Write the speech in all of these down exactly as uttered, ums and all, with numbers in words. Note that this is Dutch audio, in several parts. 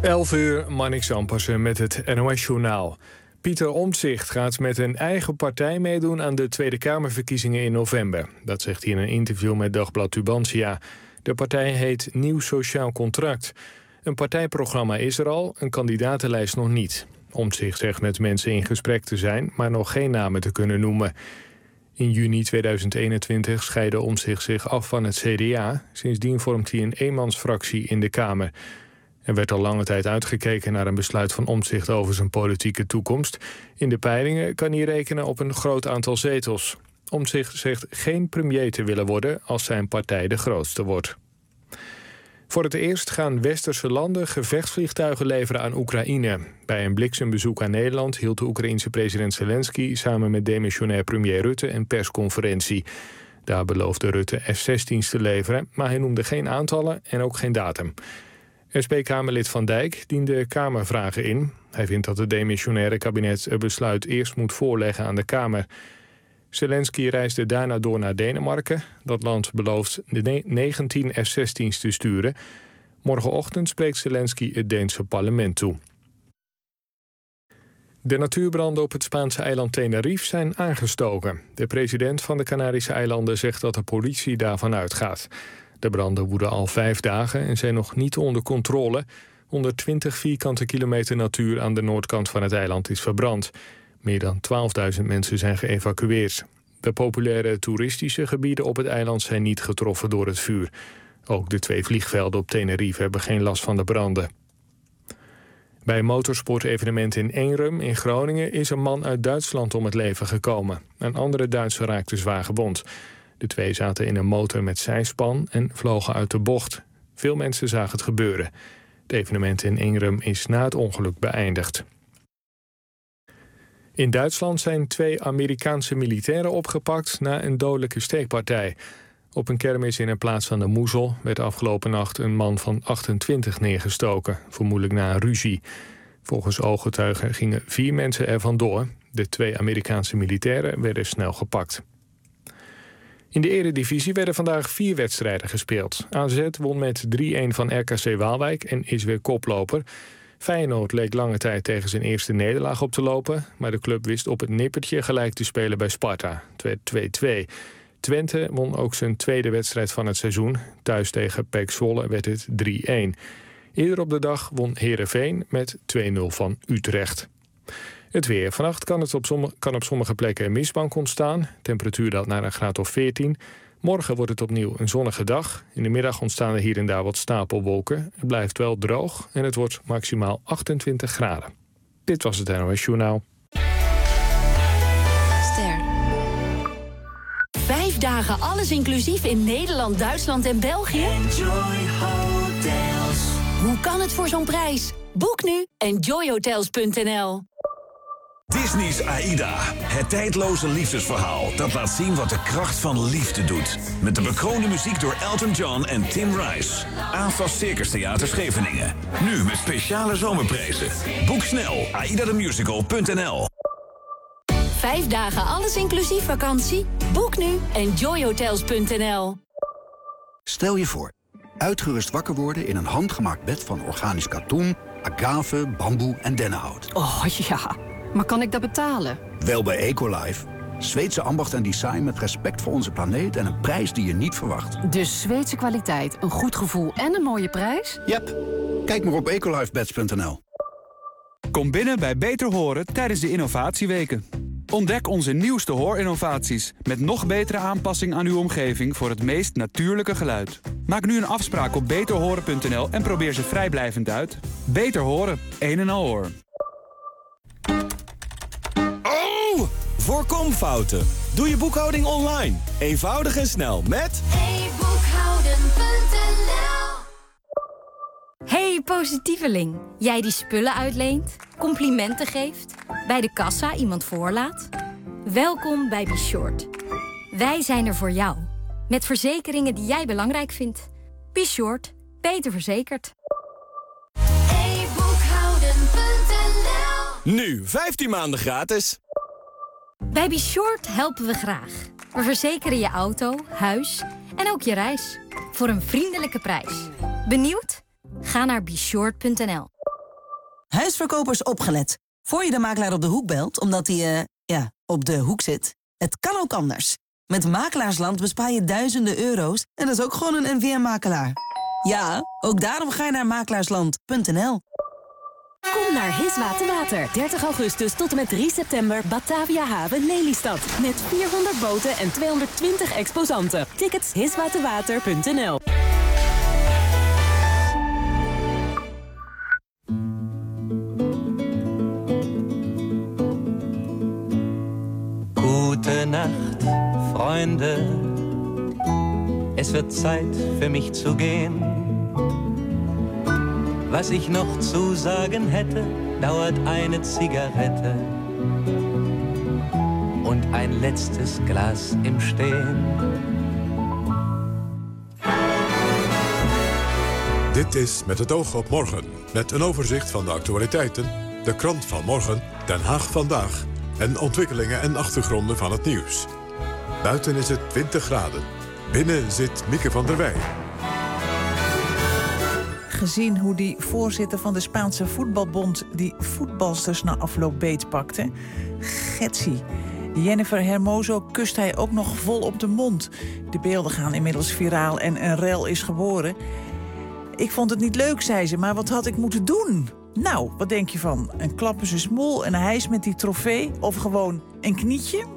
elf uur, Marnix Ampersen met het N O S-journaal. Pieter Omtzigt gaat met een eigen partij meedoen aan de Tweede Kamerverkiezingen in november. Dat zegt hij in een interview met Dagblad Tubantia. De partij heet Nieuw Sociaal Contract. Een partijprogramma is er al, een kandidatenlijst nog niet. Omtzigt zegt met mensen in gesprek te zijn, maar nog geen namen te kunnen noemen. In juni tweeduizend eenentwintig scheidde Omtzigt zich af van het C D A. Sindsdien vormt hij een eenmansfractie in de Kamer. Er werd al lange tijd uitgekeken naar een besluit van Omtzigt over zijn politieke toekomst. In de peilingen kan hij rekenen op een groot aantal zetels. Omtzigt zegt geen premier te willen worden als zijn partij de grootste wordt. Voor het eerst gaan westerse landen gevechtsvliegtuigen leveren aan Oekraïne. Bij een bliksembezoek aan Nederland hield de Oekraïense president Zelensky samen met demissionair premier Rutte een persconferentie. Daar beloofde Rutte F zestien's te leveren, maar hij noemde geen aantallen en ook geen datum. S P-Kamerlid Van Dijk diende Kamervragen in. Hij vindt dat het demissionaire kabinet het besluit eerst moet voorleggen aan de Kamer. Zelensky reisde daarna door naar Denemarken. Dat land belooft de negentien F zestien's te sturen. Morgenochtend spreekt Zelensky het Deense parlement toe. De natuurbranden op het Spaanse eiland Tenerife zijn aangestoken. De president van de Canarische eilanden zegt dat de politie daarvan uitgaat. De branden woeden al vijf dagen en zijn nog niet onder controle. honderdtwintig vierkante kilometer natuur aan de noordkant van het eiland is verbrand. Meer dan twaalfduizend mensen zijn geëvacueerd. De populaire toeristische gebieden op het eiland zijn niet getroffen door het vuur. Ook de twee vliegvelden op Tenerife hebben geen last van de branden. Bij een motorsportevenement in Eenrum in Groningen is een man uit Duitsland om het leven gekomen. Een andere Duitser raakte zwaar gewond. De twee zaten in een motor met zijspan en vlogen uit de bocht. Veel mensen zagen het gebeuren. Het evenement in Eenrum is na het ongeluk beëindigd. In Duitsland zijn twee Amerikaanse militairen opgepakt na een dodelijke steekpartij. Op een kermis in een plaats aan de Moezel werd afgelopen nacht een man van achtentwintig neergestoken, vermoedelijk na een ruzie. Volgens ooggetuigen gingen vier mensen er vandoor. De twee Amerikaanse militairen werden snel gepakt. In de Eredivisie werden vandaag vier wedstrijden gespeeld. A Z won met drie-een van R K C Waalwijk en is weer koploper. Feyenoord leek lange tijd tegen zijn eerste nederlaag op te lopen, maar de club wist op het nippertje gelijk te spelen bij Sparta. Het werd twee-twee. Twente won ook zijn tweede wedstrijd van het seizoen. Thuis tegen P E C Zwolle werd het drie-een. Eerder op de dag won Heerenveen met twee-nul van Utrecht. Het weer. Vannacht kan, het op sommige, kan op sommige plekken een mistbank ontstaan. Temperatuur daalt naar een graad of veertien. Morgen wordt het opnieuw een zonnige dag. In de middag ontstaan er hier en daar wat stapelwolken. Het blijft wel droog en het wordt maximaal achtentwintig graden. Dit was het N O S-journaal. Ster. Vijf dagen alles inclusief in Nederland, Duitsland en België? Enjoy Hotels. Hoe kan het voor zo'n prijs? Boek nu enjoy hotels punt n l. Disney's Aida. Het tijdloze liefdesverhaal dat laat zien wat de kracht van liefde doet. Met de bekroonde muziek door Elton John en Tim Rice. AFAS Circus Theater Scheveningen. Nu met speciale zomerprijzen. Boek snel aida the musical punt n l. Vijf dagen alles inclusief vakantie? Boek nu enjoy hotels punt n l. Stel je voor, uitgerust wakker worden in een handgemaakt bed van organisch katoen, agave, bamboe en dennenhout. Oh ja, maar kan ik dat betalen? Wel bij Ecolife. Zweedse ambacht en design met respect voor onze planeet en een prijs die je niet verwacht. Dus Zweedse kwaliteit, een goed gevoel en een mooie prijs? Yep. Kijk maar op ecolifebeds punt n l. Kom binnen bij Beter Horen tijdens de innovatieweken. Ontdek onze nieuwste hoorinnovaties met nog betere aanpassing aan uw omgeving voor het meest natuurlijke geluid. Maak nu een afspraak op beter horen punt n l en probeer ze vrijblijvend uit. Beter Horen, een en al hoor. Oh! Voorkom fouten. Doe je boekhouding online. Eenvoudig en snel met e boekhouden punt n l. Hey positieveling, jij die spullen uitleent, complimenten geeft, bij de kassa iemand voorlaat. Welkom bij Beshort. Wij zijn er voor jou, met verzekeringen die jij belangrijk vindt. Beshort, beter verzekerd. e boekhouden punt n l. nu vijftien maanden gratis. Bij Beshort helpen we graag. We verzekeren je auto, huis en ook je reis. Voor een vriendelijke prijs. Benieuwd? Ga naar beshort punt n l. Huisverkopers opgelet. Voor je de makelaar op de hoek belt, omdat hij, uh, ja, op de hoek zit. Het kan ook anders. Met Makelaarsland bespaar je duizenden euro's en dat is ook gewoon een N V M-makelaar. Ja, ook daarom ga je naar makelaarsland punt n l. Kom naar Hiswater Water. dertig augustus tot en met drie september Batavia Haven Lelystad. Met vierhonderd boten en tweehonderdtwintig exposanten. Tickets hiswaterwater punt n l. Gute Nacht, Freunde. Es wird Zeit für mich zu gehen. Was ich noch zu sagen hätte, dauert eine Zigarette und ein letztes Glas im Stehen. Dit is Met het oog op morgen, met een overzicht van de actualiteiten, de krant van morgen, Den Haag vandaag en ontwikkelingen en achtergronden van het nieuws. Buiten is het twintig graden. Binnen zit Mieke van der Wij. Gezien hoe die voorzitter van de Spaanse voetbalbond die voetbalsters na afloop beetpakte. Getsie. Jennifer Hermoso kust hij ook nog vol op de mond. De beelden gaan inmiddels viraal en een rel is geboren. Ik vond het niet leuk, zei ze, maar wat had ik moeten doen? Nou, wat denk je van? Een klap in zijn smoel, een hijs met die trofee of gewoon een knietje?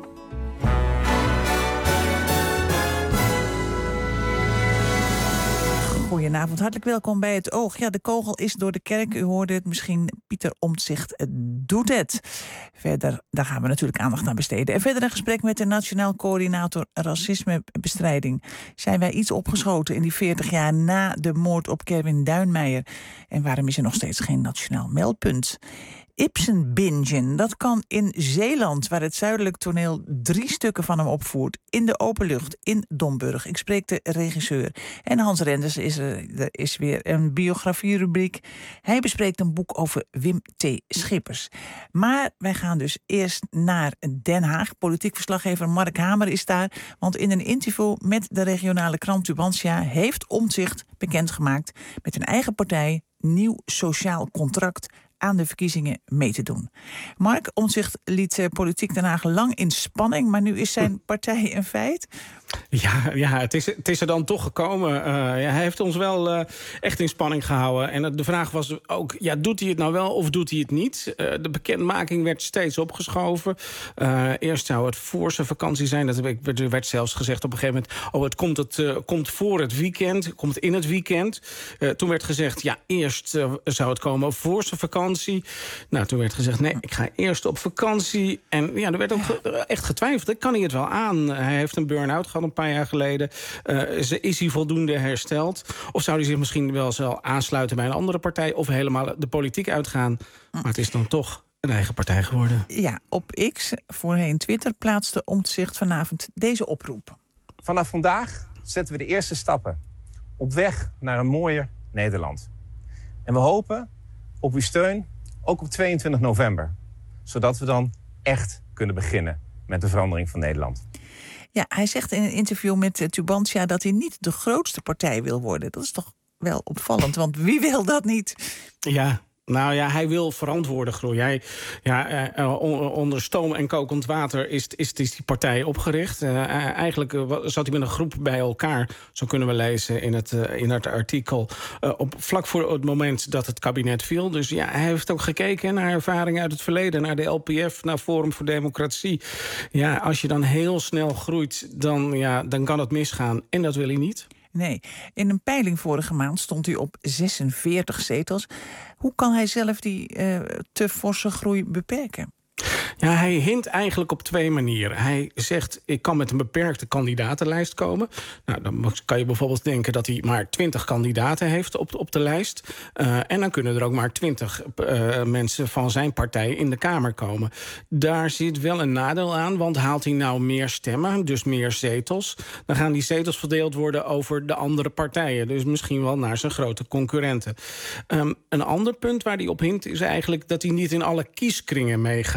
Goedenavond, hartelijk welkom bij Het Oog. Ja, de kogel is door de kerk, u hoorde het misschien. Pieter Omtzigt doet het. Verder, daar gaan we natuurlijk aandacht aan besteden. En verder een gesprek met de Nationaal Coördinator Racismebestrijding. Zijn wij iets opgeschoten in die veertig jaar na de moord op Kerwin Duinmeijer? En waarom is er nog steeds geen nationaal meldpunt? Ibsen-bingen, dat kan in Zeeland, waar het zuidelijk toneel drie stukken van hem opvoert. In de open lucht, in Domburg. Ik spreek de regisseur. En Hans Renders is er, er is weer een biografierubriek. Hij bespreekt een boek over Wim T. Schippers. Maar wij gaan dus eerst naar Den Haag. Politiek verslaggever Mark Hamer is daar. Want in een interview met de regionale krant Tubantia heeft Omtzigt bekendgemaakt met een eigen partij nieuw sociaal contract aan de verkiezingen mee te doen. Mark Omtzigt liet uh, Politiek Den Haag lang in spanning, maar nu is zijn partij een feit. Ja, ja het, is, het is er dan toch gekomen. Uh, ja, hij heeft ons wel uh, echt in spanning gehouden. En de vraag was ook, ja, doet hij het nou wel of doet hij het niet? Uh, de bekendmaking werd steeds opgeschoven. Uh, eerst zou het voor zijn vakantie zijn. Dat werd, er werd zelfs gezegd op een gegeven moment, oh, het komt, het, uh, komt voor het weekend, komt in het weekend. Uh, toen werd gezegd, ja, eerst uh, zou het komen voor zijn vakantie. Nou, toen werd gezegd, nee, ik ga eerst op vakantie. En ja, er werd ook echt getwijfeld. Kan hij het wel aan? Hij heeft een burn-out gehad een paar jaar geleden. Uh, is hij voldoende hersteld? Of zou hij zich misschien wel zelf aansluiten bij een andere partij? Of helemaal de politiek uitgaan? Maar het is dan toch een eigen partij geworden. Ja, op X, voorheen Twitter, plaatste Omtzigt vanavond deze oproep. Vanaf vandaag zetten we de eerste stappen op weg naar een mooier Nederland. En we hopen op uw steun, ook op tweeëntwintig november. Zodat we dan echt kunnen beginnen met de verandering van Nederland. Ja, hij zegt in een interview met Tubantia dat hij niet de grootste partij wil worden. Dat is toch wel opvallend, want wie wil dat niet? Ja. Nou ja, hij wil verantwoorden groei. Hij, ja, uh, onder stoom en kokend water is, is, is die partij opgericht. Uh, eigenlijk uh, zat hij met een groep bij elkaar. Zo kunnen we lezen in het, uh, in het artikel. Uh, op, vlak voor het moment dat het kabinet viel. Dus ja, hij heeft ook gekeken naar ervaringen uit het verleden. Naar de L P F, naar Forum voor Democratie. Ja, als je dan heel snel groeit, dan, ja, dan kan het misgaan. En dat wil hij niet. Nee, in een peiling vorige maand stond hij op zesenveertig zetels. Hoe kan hij zelf die uh, te forse groei beperken? Ja, hij hint eigenlijk op twee manieren. Hij zegt, ik kan met een beperkte kandidatenlijst komen. Nou, dan kan je bijvoorbeeld denken dat hij maar twintig kandidaten heeft op, op de lijst. Uh, en dan kunnen er ook maar twintig uh, mensen van zijn partij in de Kamer komen. Daar zit wel een nadeel aan, want haalt hij nou meer stemmen, dus meer zetels, dan gaan die zetels verdeeld worden over de andere partijen. Dus misschien wel naar zijn grote concurrenten. Um, een ander punt waar hij op hint is eigenlijk dat hij niet in alle kieskringen mee gaat doen.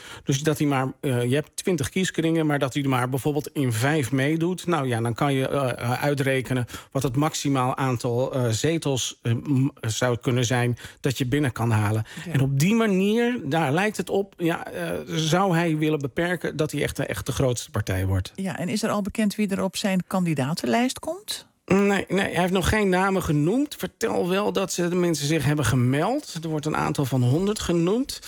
Dus dat hij maar, uh, je hebt twintig kieskringen, maar dat hij er maar bijvoorbeeld in vijf meedoet. Nou ja, dan kan je uh, uitrekenen wat het maximaal aantal uh, zetels uh, m- zou kunnen zijn dat je binnen kan halen. Ja. En op die manier, daar lijkt het op, ja, uh, zou hij willen beperken dat hij echt, echt de grootste partij wordt. Ja, en is er al bekend wie er op zijn kandidatenlijst komt? Nee, nee, hij heeft nog geen namen genoemd. Vertel wel dat ze, de mensen zich hebben gemeld. Er wordt een aantal van honderd genoemd.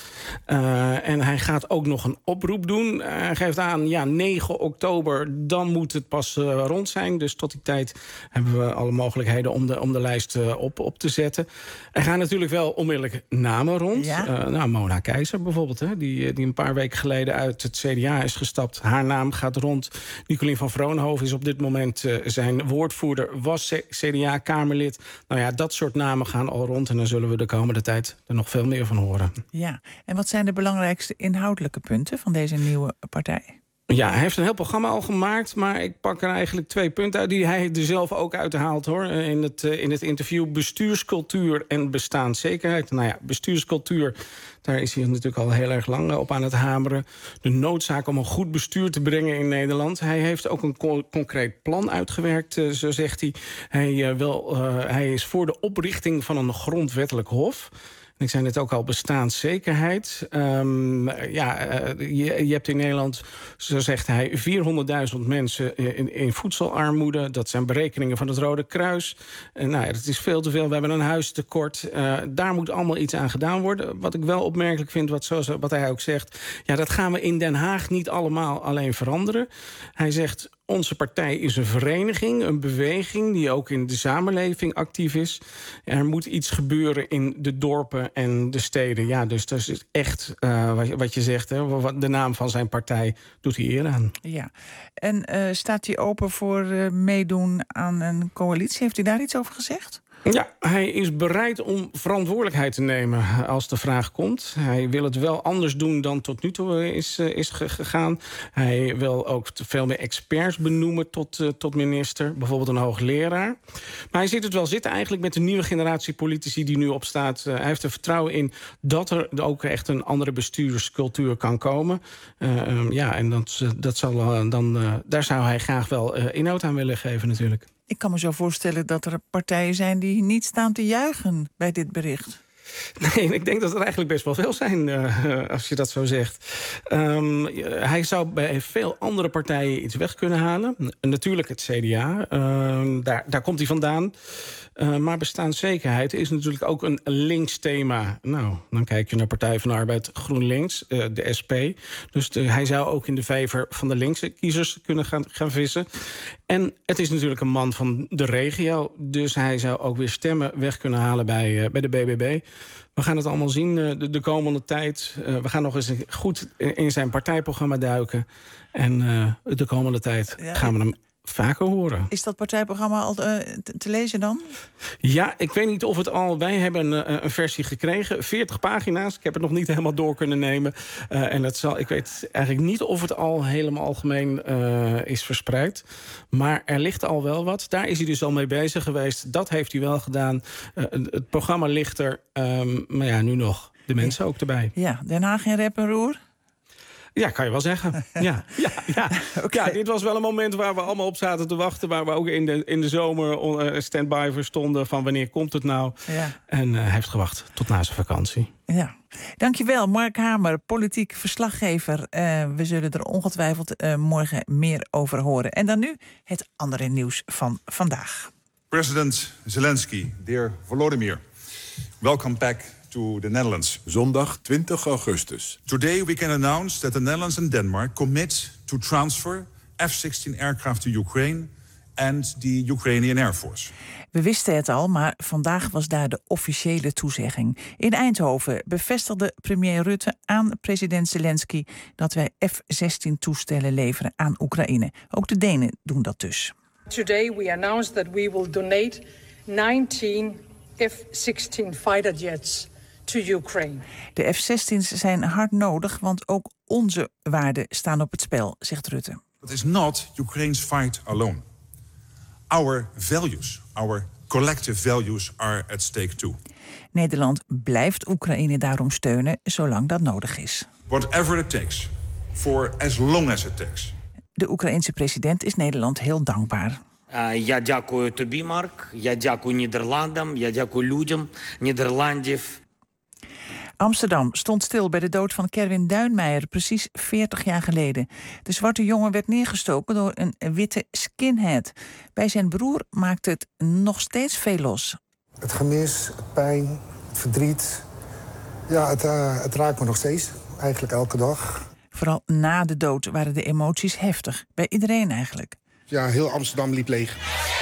Uh, en hij gaat ook nog een oproep doen. Uh, hij geeft aan, ja, negen oktober, dan moet het pas uh, rond zijn. Dus tot die tijd hebben we alle mogelijkheden om de, om de lijst uh, op, op te zetten. Er gaan natuurlijk wel onmiddellijk namen rond. Ja. Uh, nou, Mona Keizer bijvoorbeeld, hè, die, die een paar weken geleden uit het C D A is gestapt. Haar naam gaat rond. Nicolien van Vroonhoven is op dit moment uh, zijn woordvoerder, was C D A-Kamerlid. Nou ja, dat soort namen gaan al rond. En dan zullen we de komende tijd er nog veel meer van horen. Ja, en wat zijn de belangrijkste inhoudelijke punten van deze nieuwe partij? Ja, hij heeft een heel programma al gemaakt, maar ik pak er eigenlijk twee punten uit die hij er zelf ook uithaalt, hoor. In het, in het interview bestuurscultuur en bestaanszekerheid. Nou ja, bestuurscultuur, daar is hij natuurlijk al heel erg lang op aan het hameren. De noodzaak om een goed bestuur te brengen in Nederland. Hij heeft ook een co- concreet plan uitgewerkt, uh, zo zegt hij. Hij, uh, wil, uh, hij is voor de oprichting van een grondwettelijk hof. Ik zei net ook al, bestaanszekerheid. Um, ja, uh, je, je hebt in Nederland, zo zegt hij, vierhonderdduizend mensen in, in voedselarmoede. Dat zijn berekeningen van het Rode Kruis. Uh, nou ja, dat is veel te veel. We hebben een huistekort. Uh, daar moet allemaal iets aan gedaan worden. Wat ik wel opmerkelijk vind, wat, zoals, wat hij ook zegt, ja, dat gaan we in Den Haag niet allemaal alleen veranderen. Hij zegt, onze partij is een vereniging, een beweging die ook in de samenleving actief is. Er moet iets gebeuren in de dorpen en de steden. Ja, dus dat is echt uh, wat, wat je zegt, hè, de naam van zijn partij doet hij eer aan. Ja, en uh, staat hij open voor uh, meedoen aan een coalitie? Heeft hij daar iets over gezegd? Ja, hij is bereid om verantwoordelijkheid te nemen als de vraag komt. Hij wil het wel anders doen dan tot nu toe is, is gegaan. Hij wil ook veel meer experts benoemen tot, uh, tot minister. Bijvoorbeeld een hoogleraar. Maar hij ziet het wel zitten eigenlijk met de nieuwe generatie politici die nu opstaat. Uh, hij heeft er vertrouwen in dat er ook echt een andere bestuurscultuur kan komen. Uh, um, ja, en dat, dat zal, uh, dan, uh, daar zou hij graag wel uh, inhoud aan willen geven natuurlijk. Ik kan me zo voorstellen dat er partijen zijn die niet staan te juichen bij dit bericht. Nee, ik denk dat er eigenlijk best wel veel zijn, uh, als je dat zo zegt. Um, hij zou bij veel andere partijen iets weg kunnen halen. Natuurlijk het C D A, uh, daar, daar komt hij vandaan. Uh, maar bestaanszekerheid is natuurlijk ook een links thema. Nou, dan kijk je naar Partij van de Arbeid, GroenLinks, uh, de S P. Dus de, hij zou ook in de vijver van de linkse kiezers kunnen gaan, gaan vissen. En het is natuurlijk een man van de regio. Dus hij zou ook weer stemmen weg kunnen halen bij, uh, bij de B B B. We gaan het allemaal zien uh, de, de komende tijd. Uh, we gaan nog eens goed in zijn partijprogramma duiken. En uh, de komende tijd ja, gaan we hem vaker horen. Is dat partijprogramma al uh, te, te lezen dan? Ja, ik weet niet of het al... Wij hebben een, uh, een versie gekregen, veertig pagina's. Ik heb het nog niet helemaal door kunnen nemen. Uh, en dat zal, ik weet eigenlijk niet of het al helemaal algemeen uh, is verspreid. Maar er ligt al wel wat. Daar is hij dus al mee bezig geweest. Dat heeft hij wel gedaan. Uh, het programma ligt er. Um, maar ja, nu nog. De mensen ja. ook erbij. Ja, Den Haag in rep en roer? Ja, kan je wel zeggen. Ja, ja, ja. Okay. ja, dit was wel een moment waar we allemaal op zaten te wachten. Waar we ook in de, in de zomer uh, stand-by voor stonden van wanneer komt het nou. Ja. En uh, heeft gewacht tot na zijn vakantie. Ja. Dankjewel, Mark Hamer, politiek verslaggever. Uh, we zullen er ongetwijfeld uh, morgen meer over horen. En dan nu het andere nieuws van vandaag. President Zelensky, dear Volodymyr, welcome back to the Netherlands. Zondag twintig augustus. Today we can announce that the Netherlands and Denmark commit to transfer F zestien aircraft to Ukraine and the Ukrainian Air Force. We wisten het al, maar vandaag was daar de officiële toezegging. In Eindhoven bevestigde premier Rutte aan president Zelensky dat wij F zestien toestellen leveren aan Oekraïne. Ook de Denen doen dat dus. Today we announced that we will donate negentien F zestien fighter jets to Ukraine. De F zestien's zijn hard nodig, want ook onze waarden staan op het spel, zegt Rutte. It is not Ukraine's fight alone. Our values, our collective values are at stake too. Nederland blijft Oekraïne daarom steunen zolang dat nodig is. Whatever it takes. For as long as it takes. De Oekraïense president is Nederland heel dankbaar. Я дякую тобі, Марк. Я дякую Нідерландам. Я дякую людям Нідерландів. Amsterdam stond stil bij de dood van Kerwin Duinmeijer precies veertig jaar geleden. De zwarte jongen werd neergestoken door een witte skinhead. Bij zijn broer maakt het nog steeds veel los. Het gemis, het pijn, het verdriet. Ja, het, uh, het raakt me nog steeds. Eigenlijk elke dag. Vooral na de dood waren de emoties heftig. Bij iedereen eigenlijk. Ja, heel Amsterdam liep leeg.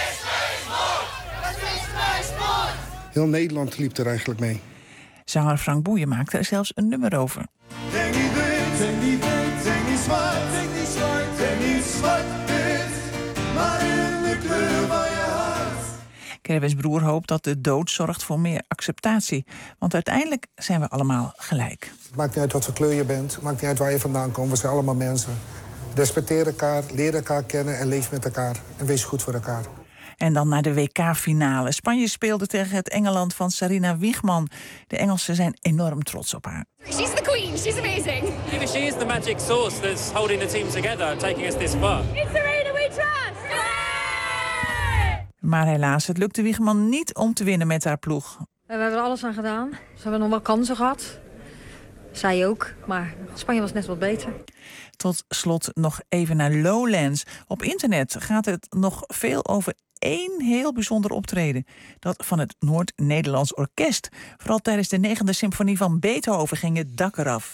Heel Nederland liep er eigenlijk mee. Zanger Frank Boeien maakte er zelfs een nummer over. Denk niet wit, denk niet wit, denk niet zwart, denk niet zwart, denk niet zwart-wit, maar in de kleur van je hart. Kerwins broer hoopt dat de dood zorgt voor meer acceptatie. Want uiteindelijk zijn we allemaal gelijk. Het maakt niet uit wat voor kleur je bent, het maakt niet uit waar je vandaan komt. We zijn allemaal mensen. Respecteer elkaar, leer elkaar kennen en leef met elkaar. En wees goed voor elkaar. En dan naar de W K-finale. Spanje speelde tegen het Engeland van Sarina Wiegman. De Engelsen zijn enorm trots op haar. She's the queen, she's amazing. Maybe she is the magic source that's holding the team together, taking us this far. It's Serena we trust! Yay! Maar helaas, het lukte Wiegman niet om te winnen met haar ploeg. We hebben er alles aan gedaan. Ze hebben nog wel kansen gehad. Zij ook, maar Spanje was net wat beter. Tot slot nog even naar Lowlands. Op internet gaat het nog veel over één heel bijzonder optreden. Dat van het Noord-Nederlands Orkest. Vooral tijdens de negende symfonie van Beethoven ging het dak eraf.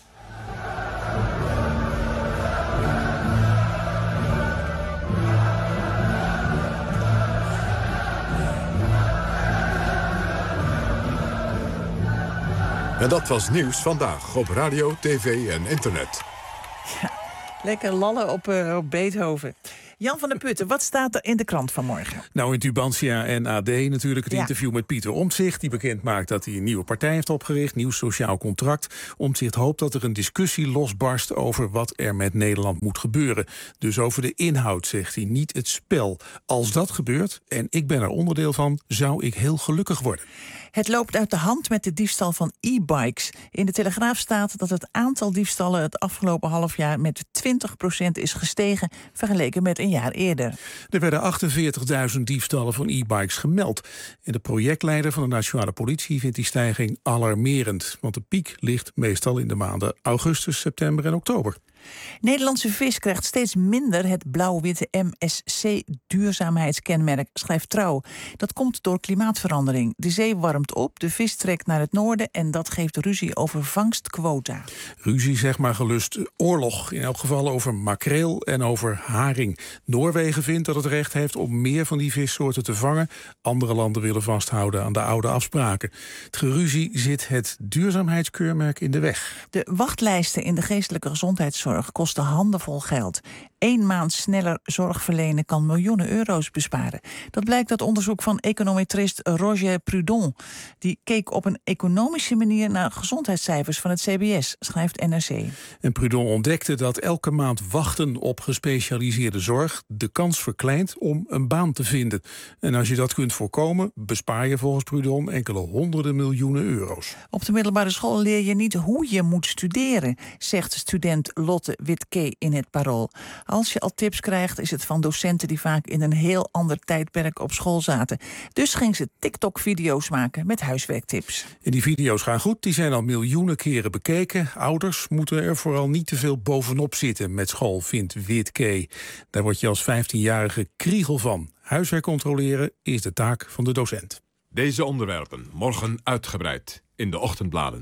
En dat was Nieuws Vandaag op radio, tv en internet. Ja, lekker lallen op, uh, op Beethoven. Jan van der Putten, wat staat er in de krant vanmorgen? Nou, in Tubantia en A D natuurlijk het ja. interview met Pieter Omtzigt. Die bekend maakt dat hij een nieuwe partij heeft opgericht. Nieuw sociaal contract. Omtzigt hoopt dat er een discussie losbarst over wat er met Nederland moet gebeuren. Dus over de inhoud, zegt hij, niet het spel. Als dat gebeurt, en ik ben er onderdeel van, zou ik heel gelukkig worden. Het loopt uit de hand met de diefstal van e-bikes. In de Telegraaf staat dat het aantal diefstallen het afgelopen half jaar met twintig procent is gestegen, vergeleken met een jaar eerder. Er werden achtenveertigduizend diefstallen van e-bikes gemeld. En de projectleider van de Nationale Politie vindt die stijging alarmerend. Want de piek ligt meestal in de maanden augustus, september en oktober. Nederlandse vis krijgt steeds minder het blauw-witte M S C-duurzaamheidskenmerk, schrijft Trouw. Dat komt door klimaatverandering. De zee warmt op, de vis trekt naar het noorden en dat geeft ruzie over vangstquota. Ruzie, zeg maar gelust oorlog. In elk geval over makreel en over haring. Noorwegen vindt dat het recht heeft om meer van die vissoorten te vangen. Andere landen willen vasthouden aan de oude afspraken. Het geruzie zit het duurzaamheidskeurmerk in de weg. De wachtlijsten in de geestelijke gezondheidszorg kosten handenvol geld. Eén maand sneller zorg verlenen kan miljoenen euro's besparen. Dat blijkt uit onderzoek van econometrist Roger Prudon. Die keek op een economische manier naar gezondheidscijfers van het C B S, schrijft N R C. En Prudon ontdekte dat elke maand wachten op gespecialiseerde zorg de kans verkleint om een baan te vinden. En als je dat kunt voorkomen, bespaar je volgens Prudon enkele honderden miljoenen euro's. Op de middelbare school leer je niet hoe je moet studeren, zegt student Lotte Witke in het Parool. Als je al tips krijgt, is het van docenten die vaak in een heel ander tijdperk op school zaten. Dus ging ze TikTok-video's maken met huiswerktips. En die video's gaan goed, die zijn al miljoenen keren bekeken. Ouders moeten er vooral niet te veel bovenop zitten met school, vindt Witke. Daar word je als vijftienjarige kriegel van. Huiswerk controleren is de taak van de docent. Deze onderwerpen morgen uitgebreid in de ochtendbladen.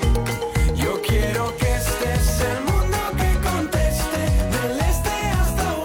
Yo quiero que estés el mundo que conteste del este hasta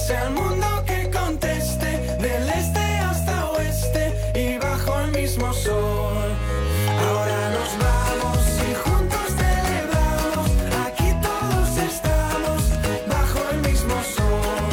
sea el mundo que conteste, del este hasta oeste y bajo el mismo sol. Ahora nos vamos y juntos celebramos, aquí todos estamos bajo el mismo sol.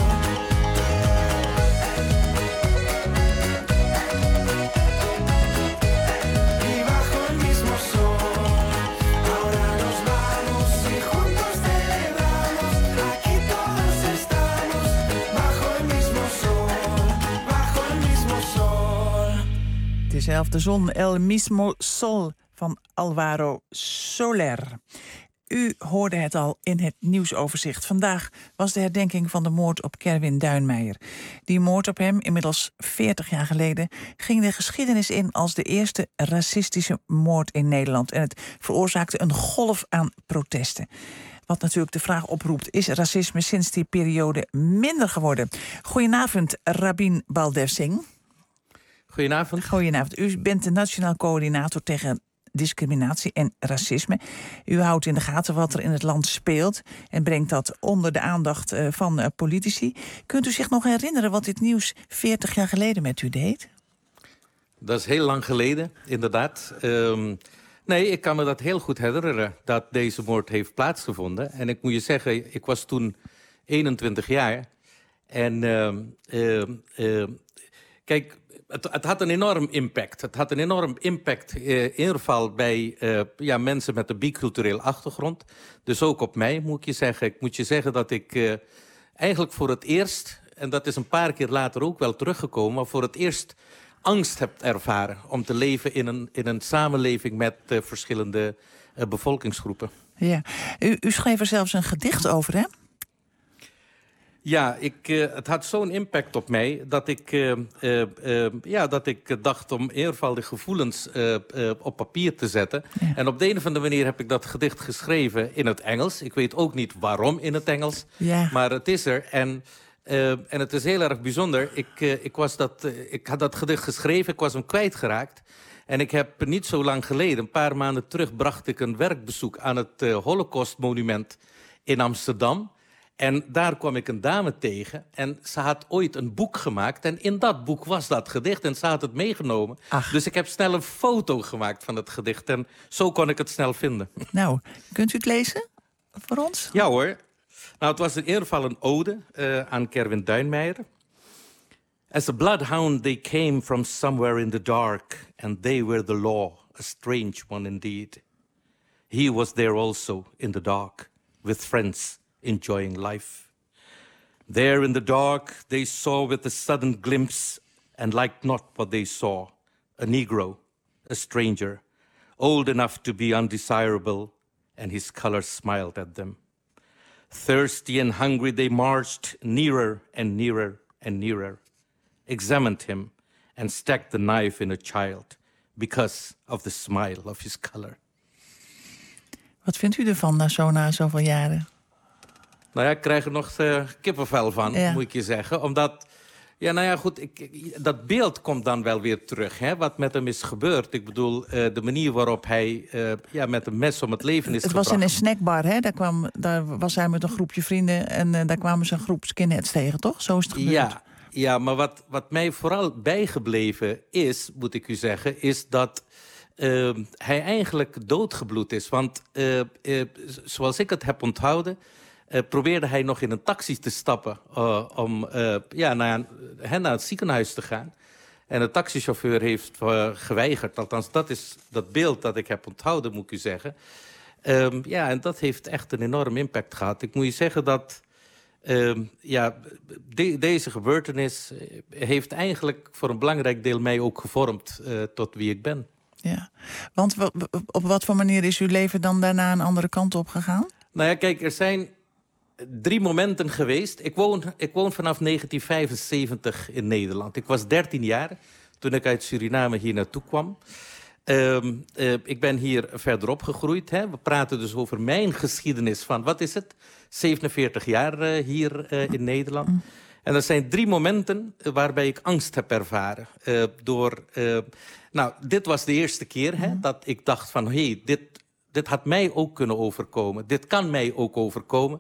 Y bajo el mismo sol. Ahora nos vamos y juntos celebramos, aquí todos estamos bajo el mismo sol, bajo el mismo sol. Dezelfde zon, El Mismo Sol van Alvaro Soler. U hoorde het al in het nieuwsoverzicht. Vandaag was de herdenking van de moord op Kerwin Duinmeijer. Die moord op hem, inmiddels veertig jaar geleden, ging de geschiedenis in als de eerste racistische moord in Nederland. En het veroorzaakte een golf aan protesten. Wat natuurlijk de vraag oproept, is racisme sinds die periode minder geworden? Goedenavond, Rabin Baldev-Singh. Goedenavond. Goedenavond. U bent de Nationaal Coördinator tegen discriminatie en racisme. U houdt in de gaten wat er in het land speelt en brengt dat onder de aandacht uh, van uh, politici. Kunt u zich nog herinneren wat dit nieuws veertig jaar geleden met u deed? Dat is heel lang geleden, inderdaad. Um, nee, ik kan me dat heel goed herinneren, dat deze moord heeft plaatsgevonden. En ik moet je zeggen, ik was toen eenentwintig jaar. En uh, uh, uh, kijk, Het, het had een enorm impact. Het had een enorm impact uh, in ieder geval bij uh, ja, mensen met een bicultureel achtergrond. Dus ook op mij, moet ik je zeggen. Ik moet je zeggen dat ik uh, eigenlijk voor het eerst, en dat is een paar keer later ook wel teruggekomen, maar voor het eerst angst heb ervaren om te leven in een, in een samenleving met uh, verschillende uh, bevolkingsgroepen. Ja, u, u schreef er zelfs een gedicht over, hè? Ja, ik, uh, het had zo'n impact op mij dat ik, uh, uh, uh, ja, dat ik dacht om in ieder geval de gevoelens uh, uh, op papier te zetten. Ja. En op de een of andere manier heb ik dat gedicht geschreven in het Engels. Ik weet ook niet waarom in het Engels, ja. maar het is er. En, uh, en het is heel erg bijzonder. Ik, uh, ik, was dat, uh, ik had dat gedicht geschreven, ik was hem kwijtgeraakt. En ik heb niet zo lang geleden, een paar maanden terug, bracht ik een werkbezoek aan het uh, Holocaustmonument in Amsterdam. En daar kwam ik een dame tegen en ze had ooit een boek gemaakt. En in dat boek was dat gedicht en ze had het meegenomen. Ach. Dus ik heb snel een foto gemaakt van het gedicht. En zo kon ik het snel vinden. Nou, kunt u het lezen voor ons? Ja hoor. Nou, het was in ieder geval een ode uh, aan Kerwin Duinmeijer. As a bloodhound they came from somewhere in the dark. And they were the law, a strange one indeed. He was there also in the dark, with friends enjoying life. There in the dark they saw with a sudden glimpse, and liked not what they saw, a Negro, a stranger, old enough to be undesirable, and his color smiled at them. Thirsty and hungry they marched nearer and nearer and nearer, examined him, and stacked the knife in a child, because of the smile of his color. Wat vindt u ervan na zo na zoveel jaren? Nou ja, ik krijg er nog uh, kippenvel van, ja. moet ik je zeggen. Omdat, ja, nou ja, goed, ik, dat beeld komt dan wel weer terug, hè, wat met hem is gebeurd. Ik bedoel, uh, de manier waarop hij uh, ja, met een mes om het leven is het gebracht. Het was in een snackbar, hè? Daar, kwam, daar was hij met een groepje vrienden en uh, daar kwamen ze een groep skinheads tegen, toch? Zo is het gebeurd. Ja, ja, maar wat, wat mij vooral bijgebleven is, moet ik u zeggen, is dat uh, hij eigenlijk doodgebloed is. Want uh, uh, zoals ik het heb onthouden, Uh, probeerde hij nog in een taxi te stappen uh, om uh, ja, naar, uh, naar het ziekenhuis te gaan. En de taxichauffeur heeft uh, geweigerd. Althans, dat is dat beeld dat ik heb onthouden, moet ik u zeggen. Um, ja, en dat heeft echt een enorm impact gehad. Ik moet je zeggen dat um, ja, de, deze gebeurtenis heeft eigenlijk voor een belangrijk deel mij ook gevormd uh, tot wie ik ben. Ja, want op wat voor manier is uw leven dan daarna een andere kant op gegaan? Nou ja, kijk, er zijn drie momenten geweest. Ik woon, ik woon vanaf negentien vijfenzeventig in Nederland. Ik was dertien jaar toen ik uit Suriname hier naartoe kwam. Um, uh, ik ben hier verderop gegroeid. Hè. We praten dus over mijn geschiedenis van, wat is het? zevenenveertig jaar uh, hier uh, in Nederland. En er zijn drie momenten uh, waarbij ik angst heb ervaren. Uh, door, uh, nou, dit was de eerste keer hè, dat ik dacht van, hé, hey, dit, dit had mij ook kunnen overkomen. Dit kan mij ook overkomen.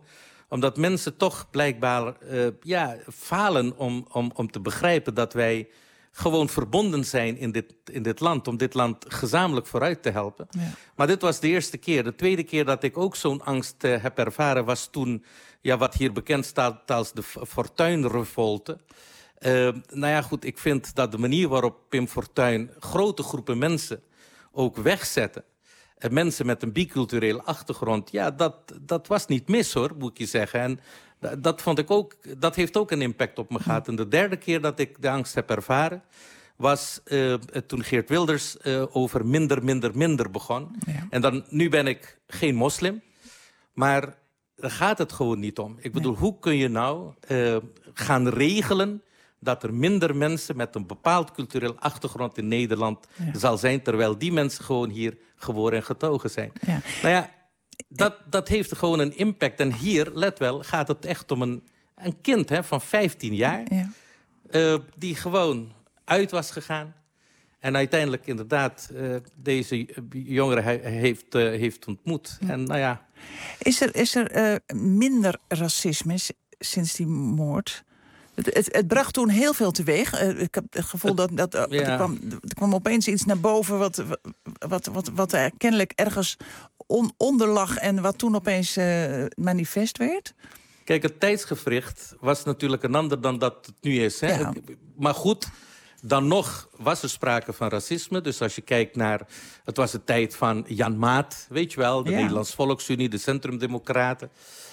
Omdat mensen toch blijkbaar uh, ja, falen om, om, om te begrijpen dat wij gewoon verbonden zijn in dit, in dit land, om dit land gezamenlijk vooruit te helpen. Ja. Maar dit was de eerste keer. De tweede keer dat ik ook zo'n angst uh, heb ervaren was toen, ja, wat hier bekend staat als de Fortuyn-revolte. Uh, nou ja, goed, ik vind dat de manier waarop Pim Fortuyn grote groepen mensen ook wegzetten, uh, mensen met een biculturele achtergrond, ja, dat, dat was niet mis, hoor, moet ik je zeggen. En dat, vond ik ook, dat heeft ook een impact op me gehad. En de derde keer dat ik de angst heb ervaren was uh, toen Geert Wilders uh, over minder, minder, minder begon. Ja. En dan, nu ben ik geen moslim, maar daar gaat het gewoon niet om. Ik bedoel, nee. Hoe kun je nou uh, gaan regelen dat er minder mensen met een bepaald cultureel achtergrond in Nederland ja. zal zijn, terwijl die mensen gewoon hier geboren en getogen zijn. Ja. Nou ja, dat, dat heeft gewoon een impact. En hier, let wel, gaat het echt om een, een kind hè, van vijftien jaar... Ja. Uh, die gewoon uit was gegaan. En uiteindelijk inderdaad uh, deze jongere he heeft, uh, heeft ontmoet. Ja. En nou ja... Is er, is er uh, minder racisme sinds die moord? Het, het, het bracht toen heel veel teweeg. Uh, ik heb het gevoel dat, dat uh, ja. er, kwam, er kwam opeens iets naar boven wat, wat, wat, wat er kennelijk ergens on, onder lag en wat toen opeens uh, manifest werd. Kijk, het tijdsgevricht was natuurlijk een ander dan dat het nu is. Hè? Ja. Maar goed, dan nog was er sprake van racisme. Dus als je kijkt naar... Het was de tijd van Jan Maat, weet je wel. De ja. Nederlandse Volksunie, de Centrumdemocraten.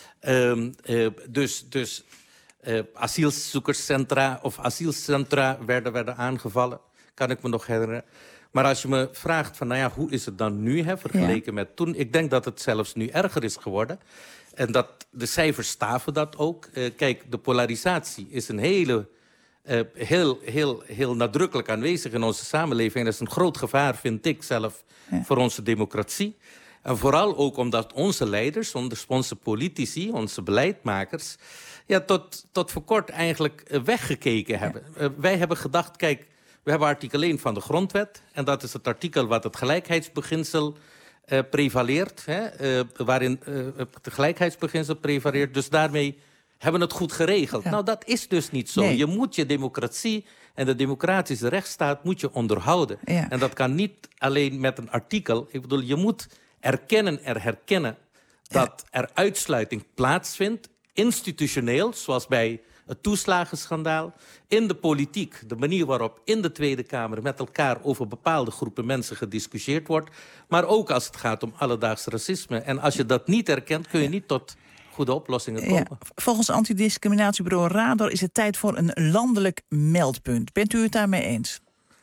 Um, uh, dus... dus Uh, asielzoekerscentra of asielcentra werden, werden aangevallen. Kan ik me nog herinneren. Maar als je me vraagt van, nou ja, hoe is het dan nu, hè, vergeleken ja. met toen? Ik denk dat het zelfs nu erger is geworden. En dat de cijfers staven dat ook. Uh, kijk, de polarisatie is een hele, uh, heel, heel, heel nadrukkelijk aanwezig in onze samenleving. En dat is een groot gevaar, vind ik zelf, ja. voor onze democratie. En vooral ook omdat onze leiders, onze politici, onze beleidmakers... ja, tot, tot voor kort eigenlijk uh, weggekeken hebben. Ja. Uh, wij hebben gedacht, kijk, we hebben artikel één van de grondwet... en dat is het artikel wat het gelijkheidsbeginsel uh, prevaleert... Hè, uh, waarin uh, het gelijkheidsbeginsel prevaleert. Dus daarmee hebben we het goed geregeld. Ja. Nou, dat is dus niet zo. Nee. Je moet je democratie en de democratische rechtsstaat moet je onderhouden. Ja. En dat kan niet alleen met een artikel. Ik bedoel, je moet erkennen en herkennen dat ja. er uitsluiting plaatsvindt... institutioneel, zoals bij het toeslagenschandaal, in de politiek, de manier waarop in de Tweede Kamer met elkaar over bepaalde groepen mensen gediscussieerd wordt, maar ook als het gaat om alledaags racisme. En als je dat niet erkent, kun je niet tot goede oplossingen komen. Ja, volgens antidiscriminatiebureau Radar is het tijd voor een landelijk meldpunt. Bent u het daarmee eens?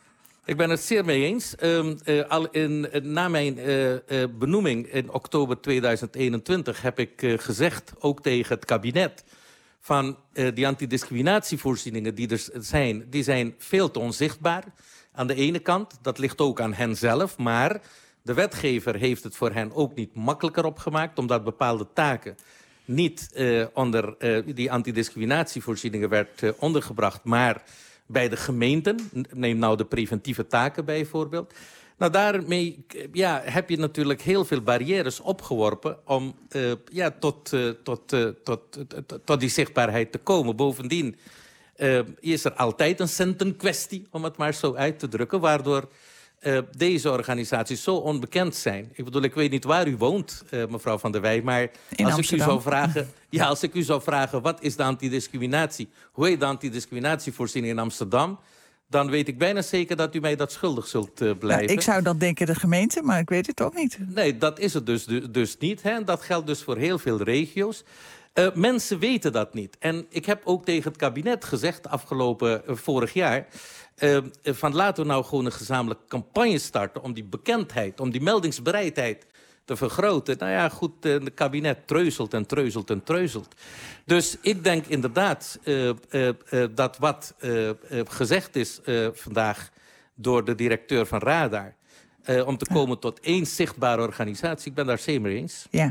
Ik ben het zeer mee eens. Um, uh, al in, uh, na mijn uh, uh, benoeming in oktober tweeduizend eenentwintig heb ik uh, gezegd, ook tegen het kabinet, van uh, die antidiscriminatievoorzieningen die er zijn, die zijn veel te onzichtbaar. Aan de ene kant, dat ligt ook aan hen zelf, maar de wetgever heeft het voor hen ook niet makkelijker opgemaakt, omdat bepaalde taken niet uh, onder uh, die antidiscriminatievoorzieningen werd uh, ondergebracht, maar bij de gemeenten. Neem nou de preventieve taken bijvoorbeeld. Nou, daarmee ja, heb je natuurlijk heel veel barrières opgeworpen om uh, ja, tot, uh, tot, uh, tot, tot, tot die zichtbaarheid te komen. Bovendien uh, is er altijd een centenkwestie, om het maar zo uit te drukken, waardoor uh, deze organisaties zo onbekend zijn. Ik bedoel, ik weet niet waar u woont, uh, mevrouw Van der Wij, maar in als Amsterdam. ik u zou vragen, ja, als ik u zou vragen, wat is de antidiscriminatie? Hoe heet de antidiscriminatievoorziening in Amsterdam? Dan weet ik bijna zeker dat u mij dat schuldig zult uh, blijven. Nou, ik zou dan denken de gemeente, maar ik weet het ook niet. Nee, dat is het dus, dus niet. Hè? En dat geldt dus voor heel veel regio's. Uh, mensen weten dat niet. En ik heb ook tegen het kabinet gezegd afgelopen uh, vorig jaar, Uh, van laten we nou gewoon een gezamenlijke campagne starten om die bekendheid, om die meldingsbereidheid te vergroten. Nou ja, goed, het kabinet treuzelt en treuzelt en treuzelt. Dus ik denk inderdaad uh, uh, uh, dat wat uh, uh, gezegd is uh, vandaag door de directeur van Radar, Uh, om te komen tot één zichtbare organisatie. Ik ben daar zeer mee eens. Ja.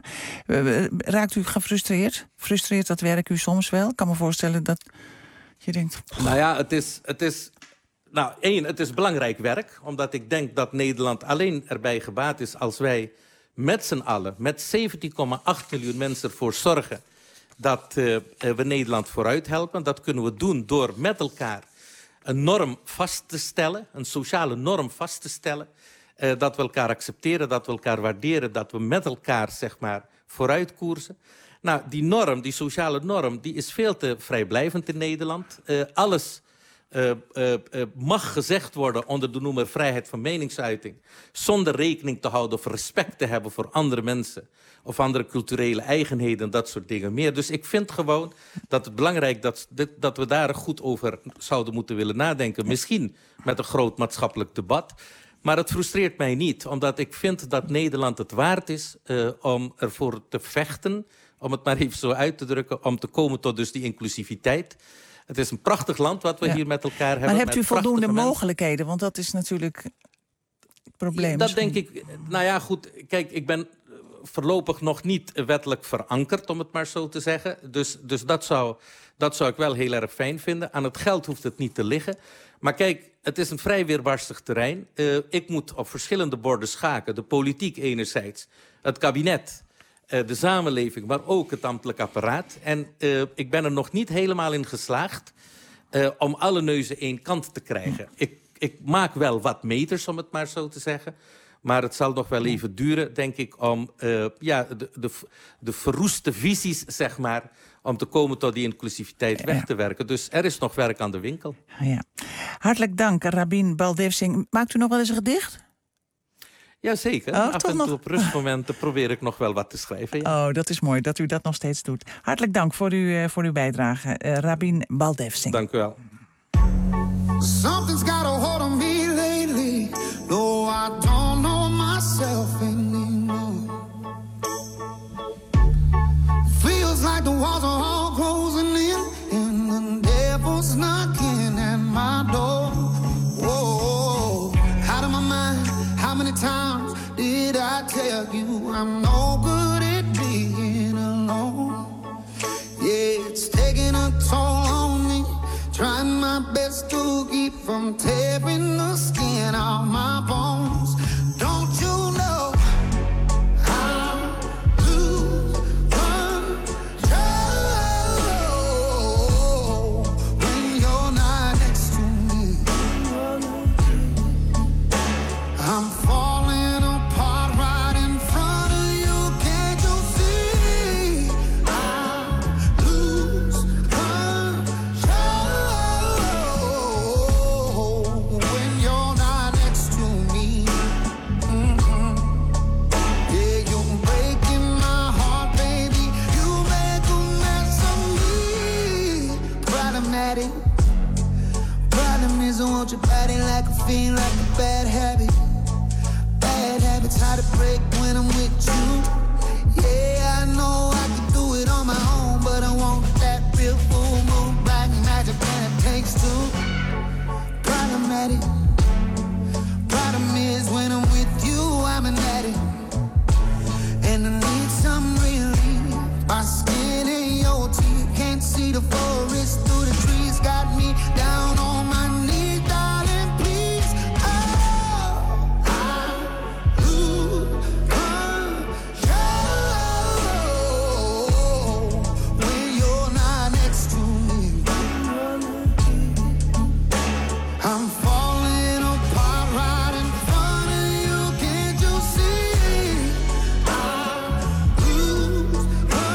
Raakt u gefrustreerd? Frustreert dat werk u soms wel? Ik kan me voorstellen dat je denkt... Nou ja, het is... Het is Nou, één, het is belangrijk werk, omdat ik denk dat Nederland alleen erbij gebaat is als wij met z'n allen, met zeventien komma acht miljoen mensen ervoor zorgen dat uh, we Nederland vooruit helpen. Dat kunnen we doen door met elkaar een norm vast te stellen. Een sociale norm vast te stellen. Uh, dat we elkaar accepteren, dat we elkaar waarderen. Dat we met elkaar, zeg maar, vooruit koersen. Nou, die norm, die sociale norm, die is veel te vrijblijvend in Nederland. Uh, alles uh, uh, uh, mag gezegd worden onder de noemer vrijheid van meningsuiting. Zonder rekening te houden of respect te hebben voor andere mensen. Of andere culturele eigenheden, dat soort dingen meer. Dus ik vind gewoon dat het belangrijk dat, dat we daar goed over zouden moeten willen nadenken. Misschien met een groot maatschappelijk debat. Maar het frustreert mij niet, omdat ik vind dat Nederland het waard is uh, om ervoor te vechten, om het maar even zo uit te drukken, om te komen tot dus die inclusiviteit. Het is een prachtig land wat we ja. hier met elkaar hebben. Maar hebt u voldoende mensen. mogelijkheden? Want dat is natuurlijk het probleem. Ja, dat denk ik. Nou ja, goed. Kijk, ik ben voorlopig nog niet wettelijk verankerd, om het maar zo te zeggen. Dus, dus dat, zou, dat zou ik wel heel erg fijn vinden. Aan het geld hoeft het niet te liggen. Maar kijk, het is een vrij weerbarstig terrein. Uh, ik moet op verschillende borden schaken. De politiek enerzijds, het kabinet, uh, de samenleving, maar ook het ambtelijk apparaat. En uh, ik ben er nog niet helemaal in geslaagd uh, om alle neuzen één kant te krijgen. Ik, ik maak wel wat meters, om het maar zo te zeggen. Maar het zal nog wel even duren, denk ik, om uh, ja, de, de, de verroeste visies, zeg maar, om te komen tot die inclusiviteit weg ja. te werken. Dus er is nog werk aan de winkel. Ja. Hartelijk dank, Rabin Baldewsing. Maakt u nog wel eens een gedicht? Jazeker. Oh, Af en toe nog? Op rustmomenten probeer ik nog wel wat te schrijven. Ja. Oh, dat is mooi dat u dat nog steeds doet. Hartelijk dank voor, u, uh, voor uw bijdrage, uh, Rabin Baldewsing. Dank u wel. Something's got a hold on me lately. No, I don't know myself anymore. Feels like the walls are all closing in, and the devil's knocking at my door. Whoa, out of my mind. How many times did I tell you I'm no good at being alone? Yeah, it's taking a toll on me. Trying my best to keep from tearing the skin off my bones. Don't you know I lose control when you're not next to me? I'm falling apart right in front of you. Can't you see? I lose control when you're not next to me. Mm-hmm. Yeah, you're breaking my heart, baby. You make a mess of me. Problematic. Problem is I want your body like a fiend, like a bad habit. Bad habits hard to break when I'm with you. Yeah, I know I can do it on my own, but I want that real full moon, black magic, and it takes two. Problematic. Problem is when I'm with you, I'm an addict, and I need some relief. My skin and your teeth can't see the forest through the trees. Got me down on my knees, darling, please. Oh, I lose control when you're not next to me. I'm falling apart right in front of you. Can't you see? I lose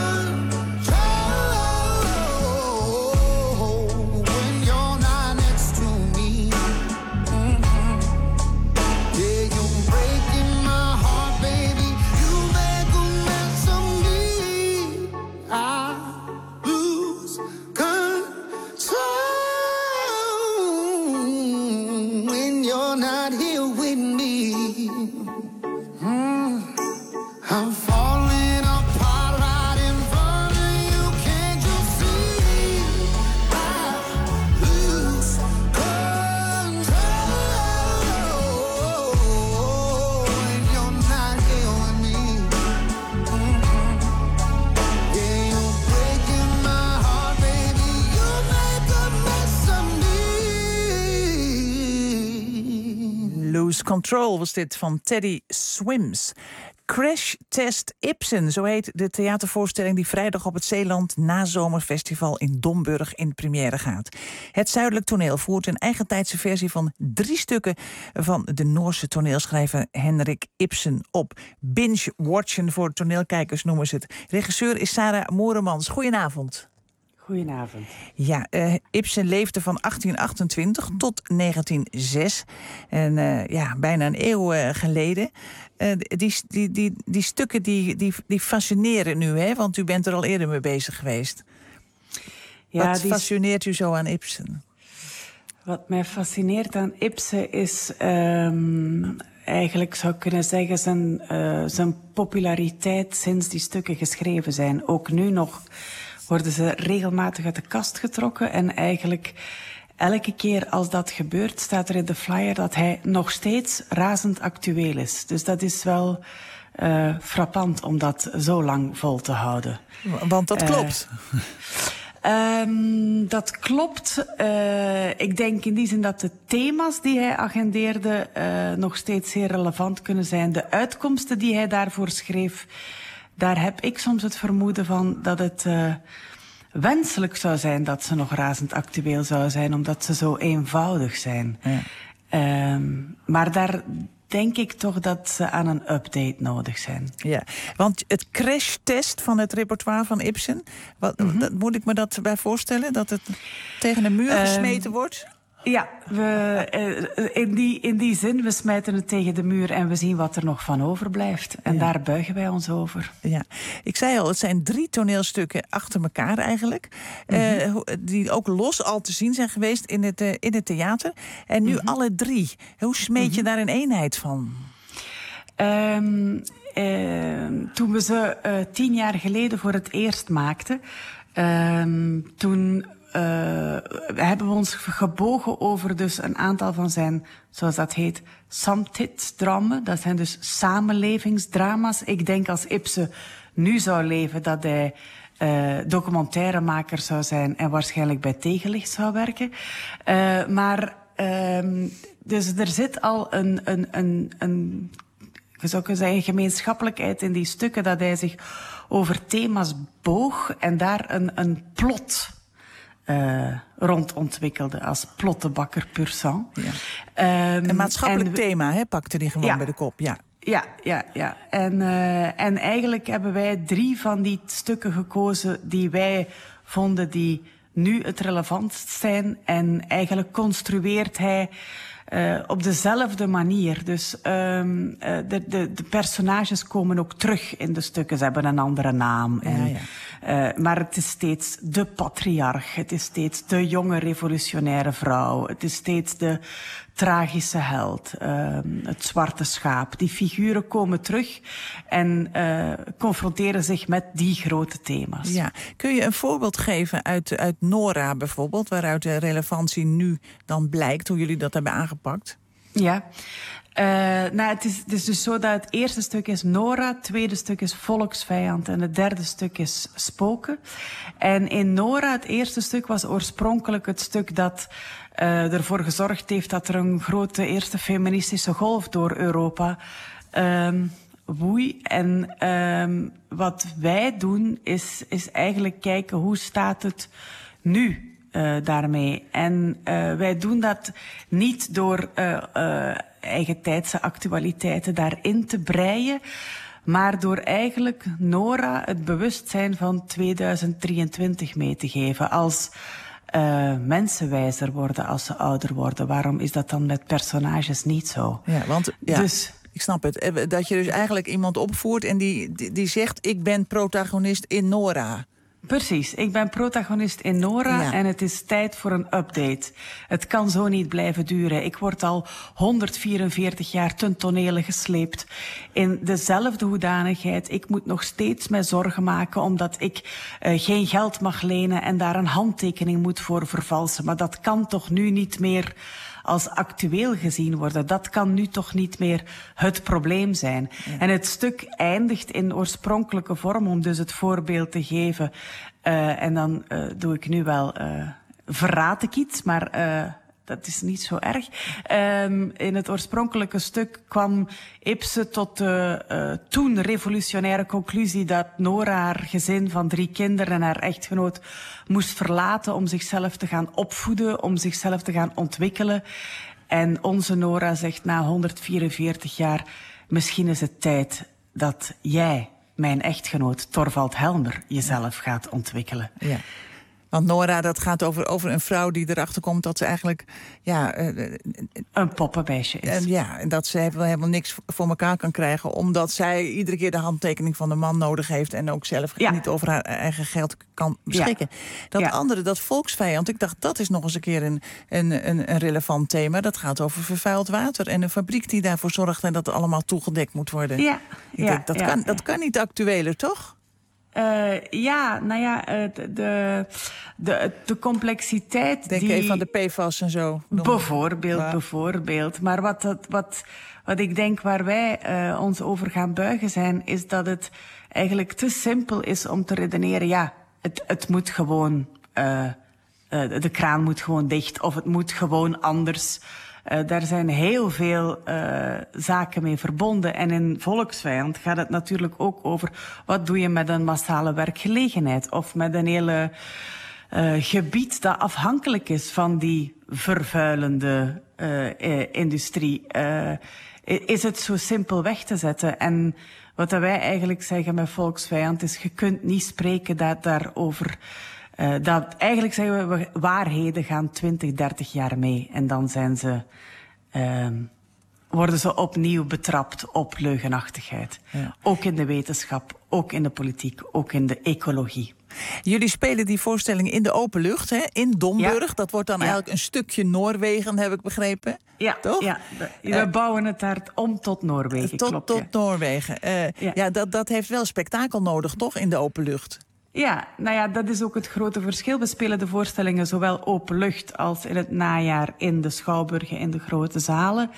control when you're not next to me. Mm-hmm. Yeah, you're breaking my heart, baby. You make a mess of me. I lose control when you're not here with me. Mm. I'm falling apart right in front of you. Can't you see? I lose control when you're not here with me. Mm-hmm. Yeah, you're breaking my heart, baby. You make a mess of me. Lose Control was dit van Teddy Swims. Crash Test Ibsen, zo heet de theatervoorstelling die vrijdag op het Zeeland Nazomerfestival in Domburg in première gaat. Het Zuidelijk Toneel voert een eigentijdse versie van drie stukken van de Noorse toneelschrijver Henrik Ibsen op. Binge-watchen voor toneelkijkers noemen ze het. Regisseur is Sarah Mooremans. Goedenavond. Goedenavond. Ja, uh, Ibsen leefde van achttien achtentwintig tot negentien nul zes. En uh, ja, bijna een eeuw uh, geleden. Uh, die, die, die, die stukken die, die, die fascineren nu, hè? Want u bent er al eerder mee bezig geweest. Ja, Wat die... fascineert u zo aan Ibsen? Wat mij fascineert aan Ibsen is... Um, eigenlijk zou ik kunnen zeggen zijn, uh, zijn populariteit sinds die stukken geschreven zijn. Ook nu nog worden ze regelmatig uit de kast getrokken. En eigenlijk elke keer als dat gebeurt, staat er in de flyer dat hij nog steeds razend actueel is. Dus dat is wel uh, frappant om dat zo lang vol te houden. Want dat klopt. Uh, Um, dat klopt. Uh, ik denk in die zin dat de thema's die hij agendeerde uh, nog steeds zeer relevant kunnen zijn. De uitkomsten die hij daarvoor schreef, daar heb ik soms het vermoeden van dat het uh, wenselijk zou zijn dat ze nog razend actueel zouden zijn, omdat ze zo eenvoudig zijn. Ja. Um, maar daar denk ik toch dat ze aan een update nodig zijn. Ja, want het crashtest van het repertoire van Ibsen, wat, mm-hmm. dat, moet ik me dat bij voorstellen? Dat het tegen een muur gesmeten uh, wordt? Ja, we, uh, in, die, in die zin, we smijten het tegen de muur en we zien wat er nog van overblijft. En ja. daar buigen wij ons over. Ja, ik zei al, het zijn drie toneelstukken achter elkaar eigenlijk. Mm-hmm. Uh, die ook los al te zien zijn geweest in het, uh, in het theater. En nu mm-hmm. alle drie. Hoe smeet mm-hmm. je daar een eenheid van? Um, uh, toen we ze uh, tien jaar geleden voor het eerst maakten, uh, toen... Uh, hebben we ons gebogen over dus een aantal van zijn, zoals dat heet, samtidsdramen. Dat zijn dus samenlevingsdrama's. Ik denk als Ibsen nu zou leven dat hij uh, documentairemaker zou zijn en waarschijnlijk bij Tegenlicht zou werken. Uh, maar uh, dus er zit al een, een, een, een je zou kunnen zeggen, gemeenschappelijkheid in die stukken, dat hij zich over thema's boog en daar een, een plot Uh, rond ontwikkelde als plottenbakker pur sang. Ja. Um, een maatschappelijk en, thema, hè, pakte die gewoon ja, bij de kop. Ja, ja, ja. ja. En, uh, en eigenlijk hebben wij drie van die stukken gekozen die wij vonden die nu het relevantst zijn. En eigenlijk construeert hij uh, op dezelfde manier. Dus um, uh, de, de, de personages komen ook terug in de stukken. Ze hebben een andere naam. En, ja, ja. Uh, maar het is steeds de patriarch. Het is steeds de jonge revolutionaire vrouw. Het is steeds de tragische held. Uh, het zwarte schaap. Die figuren komen terug en uh, confronteren zich met die grote thema's. Ja. Kun je een voorbeeld geven uit, uit Nora bijvoorbeeld, waaruit de relevantie nu dan blijkt, hoe jullie dat hebben aangepakt? Ja. Uh, nou, het is, het is dus zo dat het eerste stuk is Nora, het tweede stuk is Volksvijand en het derde stuk is Spoken. En in Nora, het eerste stuk, was oorspronkelijk het stuk dat uh, ervoor gezorgd heeft dat er een grote eerste feministische golf door Europa um, woei. En um, wat wij doen is, is eigenlijk kijken hoe staat het nu uh, daarmee. En uh, wij doen dat niet door uh, uh, eigentijdse actualiteiten daarin te breien, maar door eigenlijk Nora het bewustzijn van tweeduizend drieëntwintig mee te geven. Als uh, mensen wijzer worden als ze ouder worden, waarom is dat dan met personages niet zo? Ja, want ja, dus, ik snap het. Dat je dus eigenlijk iemand opvoert en die, die, die zegt, ik ben protagonist in Nora. Precies, ik ben protagonist in Nora ja. en het is tijd voor een update. Het kan zo niet blijven duren. Ik word al honderdvierenveertig jaar ten tonele gesleept in dezelfde hoedanigheid. Ik moet nog steeds mij zorgen maken omdat ik uh, geen geld mag lenen en daar een handtekening moet voor vervalsen. Maar dat kan toch nu niet meer als actueel gezien worden. Dat kan nu toch niet meer het probleem zijn. Ja. En het stuk eindigt in oorspronkelijke vorm, om dus het voorbeeld te geven. Uh, en dan uh, doe ik nu wel, uh, verraad ik iets, maar uh, dat is niet zo erg. Um, in het oorspronkelijke stuk kwam Ibsen tot de uh, toen revolutionaire conclusie dat Nora haar gezin van drie kinderen en haar echtgenoot moest verlaten om zichzelf te gaan opvoeden, om zichzelf te gaan ontwikkelen. En onze Nora zegt na honderdvierenveertig jaar, misschien is het tijd dat jij, mijn echtgenoot Torvald Helmer, jezelf gaat ontwikkelen. Ja. Want Nora, dat gaat over, over een vrouw die erachter komt dat ze eigenlijk ja, uh, een poppenbeestje is. Uh, ja, en dat ze helemaal, helemaal niks voor elkaar kan krijgen, omdat zij iedere keer de handtekening van de man nodig heeft en ook zelf ja. niet over haar eigen geld kan beschikken. Ja. Dat ja. andere, dat volksvijand, ik dacht dat is nog eens een keer een, een, een, een relevant thema. Dat gaat over vervuild water en een fabriek die daarvoor zorgt en dat het allemaal toegedekt moet worden. Ja. Ik ja. denk, dat, ja. kan, dat kan niet actueler, toch? Uh, ja, nou ja, uh, de, de, de, de complexiteit... Denk die... even aan de P F A S en zo. Bijvoorbeeld, maar... bijvoorbeeld. Maar wat, wat, wat, wat ik denk waar wij uh, ons over gaan buigen zijn, is dat het eigenlijk te simpel is om te redeneren, ja, het, het moet gewoon... Uh, uh, de kraan moet gewoon dicht of het moet gewoon anders... Uh, daar zijn heel veel uh, zaken mee verbonden. En in volksvijand gaat het natuurlijk ook over... wat doe je met een massale werkgelegenheid? Of met een hele uh, gebied dat afhankelijk is van die vervuilende uh, uh, industrie. Uh, is het zo simpel weg te zetten? En wat wij eigenlijk zeggen met volksvijand is... je kunt niet spreken dat daarover... Uh, dat, eigenlijk zeggen we, waarheden gaan twintig, dertig jaar mee. En dan zijn ze, uh, worden ze opnieuw betrapt op leugenachtigheid. Ja. Ook in de wetenschap, ook in de politiek, ook in de ecologie. Jullie spelen die voorstelling in de open lucht, hè? In Domburg. Ja. Dat wordt dan ja. eigenlijk een stukje Noorwegen, heb ik begrepen. Ja, toch? Ja. We uh, bouwen het daar om tot Noorwegen. Tot, klopt, tot ja. Noorwegen. Uh, ja, ja dat, dat heeft wel spektakel nodig, toch, in de open lucht? Ja, nou ja, dat is ook het grote verschil. We spelen de voorstellingen zowel open lucht als in het najaar in de schouwburgen, in de grote zalen.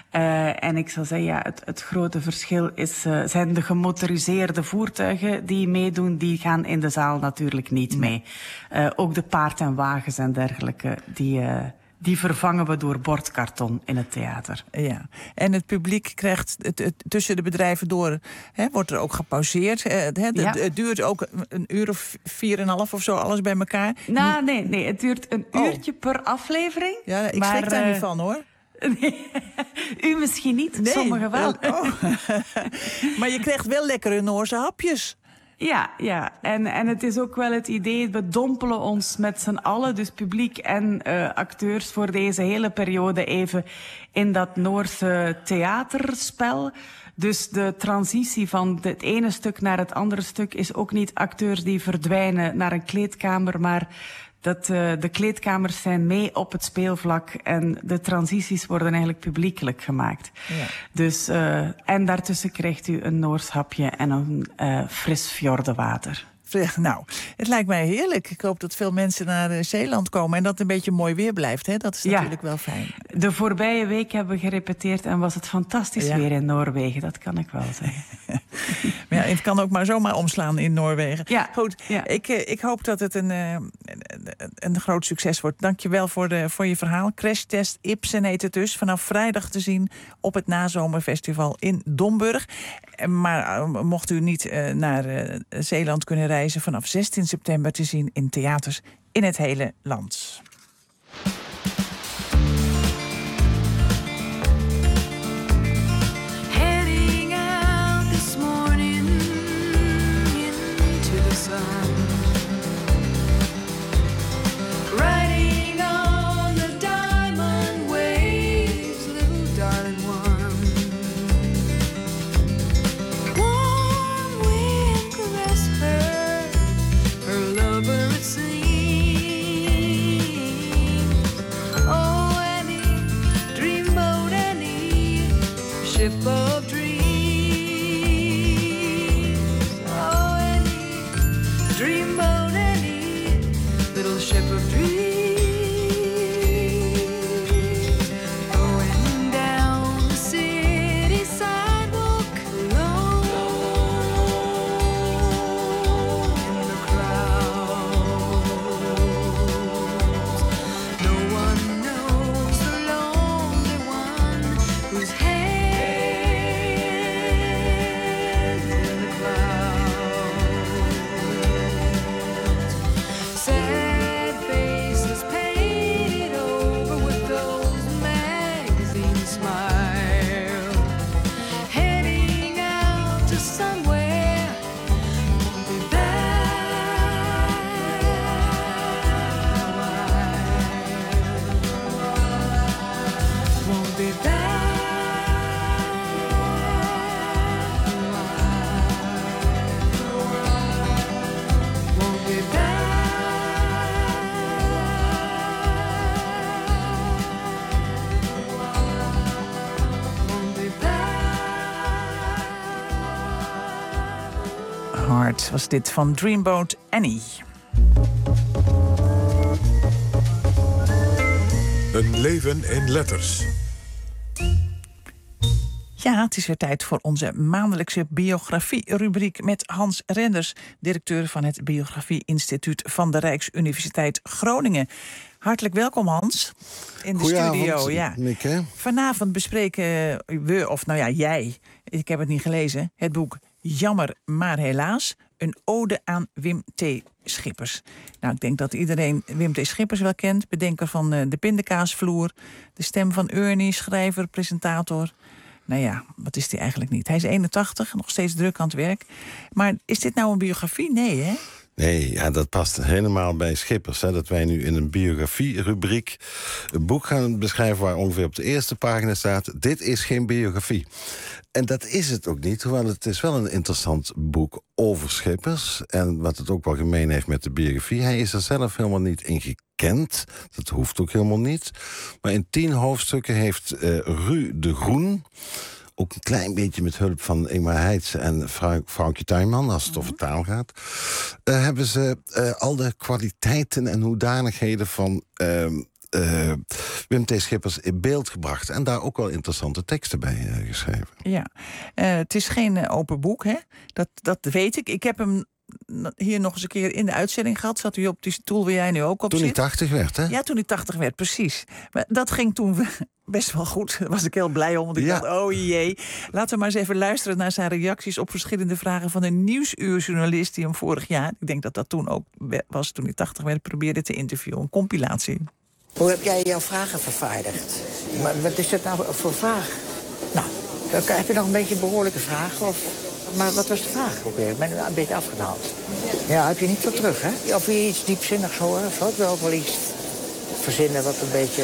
Uh, en ik zou zeggen, ja, het, het grote verschil is, uh, zijn de gemotoriseerde voertuigen die meedoen. Die gaan in de zaal natuurlijk niet mee. Uh, ook de paard en wagens en dergelijke, die... Uh, Die vervangen we door bordkarton in het theater. Ja, en het publiek krijgt het, het, tussen de bedrijven door... Hè, wordt er ook gepauzeerd. Hè, het, ja. het, het duurt ook een uur of vier en een half of zo, alles bij elkaar. Nou, nee, nee, het duurt een oh. uurtje per aflevering. Ja, ik schrik daar uh, niet van, hoor. Nee, u misschien niet, nee, sommigen wel. Oh. Maar je krijgt wel lekkere Noorse hapjes. Ja, ja. En, en het is ook wel het idee, we dompelen ons met z'n allen, dus publiek en uh, acteurs, voor deze hele periode even in dat Noorse theaterspel. Dus de transitie van het ene stuk naar het andere stuk is ook niet acteurs die verdwijnen naar een kleedkamer, maar dat uh, de kleedkamers zijn mee op het speelvlak en de transities worden eigenlijk publiekelijk gemaakt. Ja. Dus, uh, en daartussen krijgt u een Noors hapje en een uh, fris fjordenwater. Nou, het lijkt mij heerlijk. Ik hoop dat veel mensen naar uh, Zeeland komen en dat het een beetje mooi weer blijft. Hè? Dat is natuurlijk ja. wel fijn. De voorbije week hebben we gerepeteerd en was het fantastisch ja. weer in Noorwegen. Dat kan ik wel zeggen. Maar ja, het kan ook maar zomaar omslaan in Noorwegen. Ja. Goed, ja. Ik, uh, ik hoop dat het een, uh, een, een groot succes wordt. Dank je wel voor, de, voor je verhaal. Crashtest Ibsen heet het dus. Vanaf vrijdag te zien op het Nazomerfestival in Domburg. Maar uh, mocht u niet uh, naar uh, Zeeland kunnen reizen, vanaf zestien september te zien in theaters in het hele land. Heading out this morning into the sun, riding on the diamond waves, little darling one. Warm wind caress her, her lover it seems. was dit van Dreamboat Annie. Een leven in letters. Ja, het is weer tijd voor onze maandelijkse biografie-rubriek met Hans Renders, directeur van het Biografie-instituut van de Rijksuniversiteit Groningen. Hartelijk welkom, Hans, in de studio. Ja. Mieke. Vanavond bespreken we, of nou ja, jij, ik heb het niet gelezen, het boek Jammer maar helaas, een ode aan Wim T. Schippers. Nou, ik denk dat iedereen Wim T. Schippers wel kent, bedenker van uh, de pindakaasvloer, de stem van Ernie, schrijver, presentator. Nou ja, wat is hij eigenlijk niet? Hij is eenentachtig, nog steeds druk aan het werk. Maar is dit nou een biografie? Nee, hè? Nee, ja, dat past helemaal bij Schippers. Hè, dat wij nu in een biografie-rubriek een boek gaan beschrijven waar ongeveer op de eerste pagina staat: dit is geen biografie. En dat is het ook niet, hoewel het is wel een interessant boek over Schippers. En wat het ook wel gemeen heeft met de biografie, hij is er zelf helemaal niet in gekend. Dat hoeft ook helemaal niet. Maar in tien hoofdstukken heeft uh, Ru de Groen, ook een klein beetje met hulp van Ingmar Heitse en vrouw, vrouwtje Tuinman, als het over taal gaat, Uh, hebben ze uh, al de kwaliteiten en hoedanigheden van Uh, Uh, Wim T. Schippers in beeld gebracht. En daar ook wel interessante teksten bij uh, geschreven. Ja, uh, het is geen uh, open boek, hè? Dat, dat weet ik. Ik heb hem hier nog eens een keer in de uitzending gehad. Zat u op die stoel waar jij nu ook op toen zit? Toen hij tachtig werd, hè? Ja, toen hij tachtig werd, precies. Maar dat ging toen best wel goed. Daar was ik heel blij om. Want ik ja. dacht, oh jee. Laten we maar eens even luisteren naar zijn reacties op verschillende vragen van een nieuwsuurjournalist die hem vorig jaar, ik denk dat dat toen ook was, toen hij tachtig werd, probeerde te interviewen. Een compilatie. Hoe heb jij jouw vragen vervaardigd? Maar wat is dat nou voor vraag? Nou, heb je nog een beetje een behoorlijke vraag? Of, maar wat was de vraag ook weer? Ik ben een beetje afgedaald. Ja, heb je niet veel terug, hè? Of wil je iets diepzinnigs horen? Of zo? Ik wil ook wel iets verzinnen wat een beetje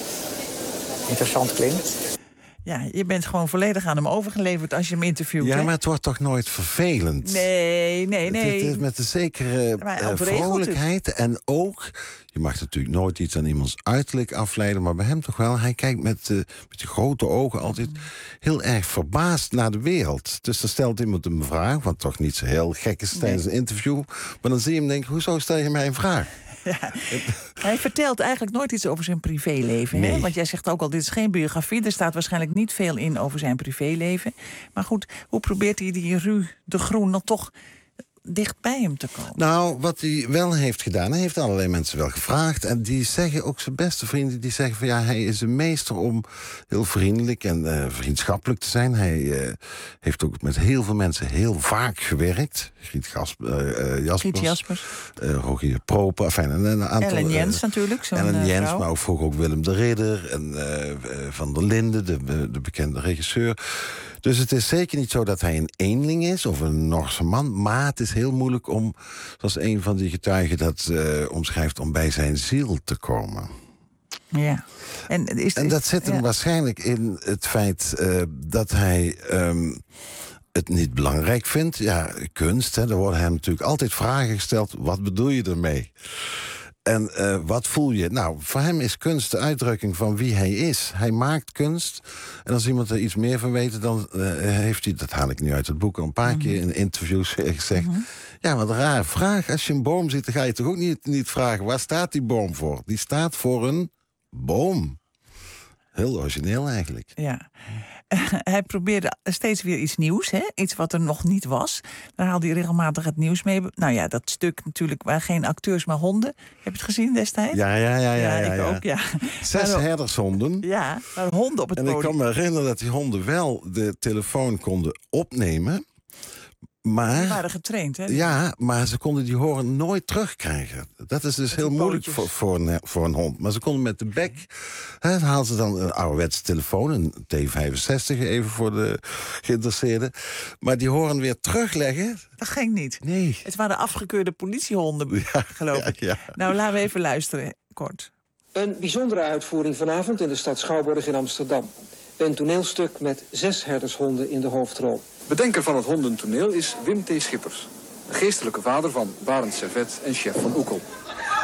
interessant klinkt. Ja, je bent gewoon volledig aan hem overgeleverd als je hem interviewt. Ja, hè? maar het wordt toch nooit vervelend? Nee, nee, nee. Het is met een zekere uh, vrolijkheid. En ook, je mag natuurlijk nooit iets aan iemands uiterlijk afleiden, maar bij hem toch wel. Hij kijkt met, uh, met die grote ogen altijd heel erg verbaasd naar de wereld. Dus dan stelt iemand een vraag, wat toch niet zo heel gek is tijdens nee. een interview. Maar dan zie je hem denken, hoezo stel je mij een vraag? Ja. Hij vertelt eigenlijk nooit iets over zijn privéleven. Nee. Hè? Want jij zegt ook al, dit is geen biografie. Er staat waarschijnlijk niet veel in over zijn privéleven. Maar goed, hoe probeert hij die Ru de Groen dan toch dicht bij hem te komen? Nou, wat hij wel heeft gedaan, hij heeft allerlei mensen wel gevraagd. En die zeggen, ook zijn beste vrienden, die zeggen van ja, hij is een meester om heel vriendelijk en uh, vriendschappelijk te zijn. Hij uh, heeft ook met heel veel mensen heel vaak gewerkt. Griet Gasp, uh, uh, Jaspers, Griet Jaspers. Uh, Rogier Proper, enfin, een, een aantal. Ellen Jens uh, natuurlijk, zo'n Ellen Jens, vrouw. maar ook vroeger ook Willem de Ridder en uh, uh, Van der Linden, de, de bekende regisseur. Dus het is zeker niet zo dat hij een eenling is of een Norse man, maar het is heel moeilijk om, zoals een van die getuigen dat uh, omschrijft, om bij zijn ziel te komen. Ja. En, is, en dat zit hem ja. waarschijnlijk in het feit uh, dat hij um, het niet belangrijk vindt. Ja, kunst, hè, er worden hem natuurlijk altijd vragen gesteld. Wat bedoel je ermee? En uh, wat voel je? Nou, voor hem is kunst de uitdrukking van wie hij is. Hij maakt kunst. En als iemand er iets meer van weet, dan uh, heeft hij, dat haal ik nu uit het boek, al een paar mm-hmm. keer in interviews gezegd. Mm-hmm. Ja, wat een rare vraag. Als je een boom ziet, dan ga je toch ook niet, niet vragen, waar staat die boom voor? Die staat voor een boom. Heel origineel eigenlijk. Ja. Hij probeerde steeds weer iets nieuws, hè? Iets wat er nog niet was. Daar haalde hij regelmatig het nieuws mee. Nou ja, dat stuk natuurlijk waar geen acteurs, maar honden. Heb je het gezien destijds? Ja, ja, ja. ja, ja ik ja. ook, ja. Zes maar, herdershonden. Ja, maar honden op het en podium. En ik kan me herinneren dat die honden wel de telefoon konden opnemen. Maar, die waren getraind, hè? Ja, maar ze konden die horen nooit terugkrijgen. Dat is dus met heel moeilijk voor, voor, een, voor een hond. Maar ze konden met de bek, hè, haalden ze dan een ouderwetse telefoon, een T vijfenzestig even voor de geïnteresseerden. Maar die horen weer terugleggen. Dat ging niet. Nee. Het waren afgekeurde politiehonden, ja, geloof ik. Ja, ja. Nou, laten we even luisteren, kort. Een bijzondere uitvoering vanavond in de stad Schouwburg in Amsterdam. Een toneelstuk met zes herdershonden in de hoofdrol. Bedenker van het hondentoneel is Wim T. Schippers. De geestelijke vader van Barend Servet en chef van Oekel.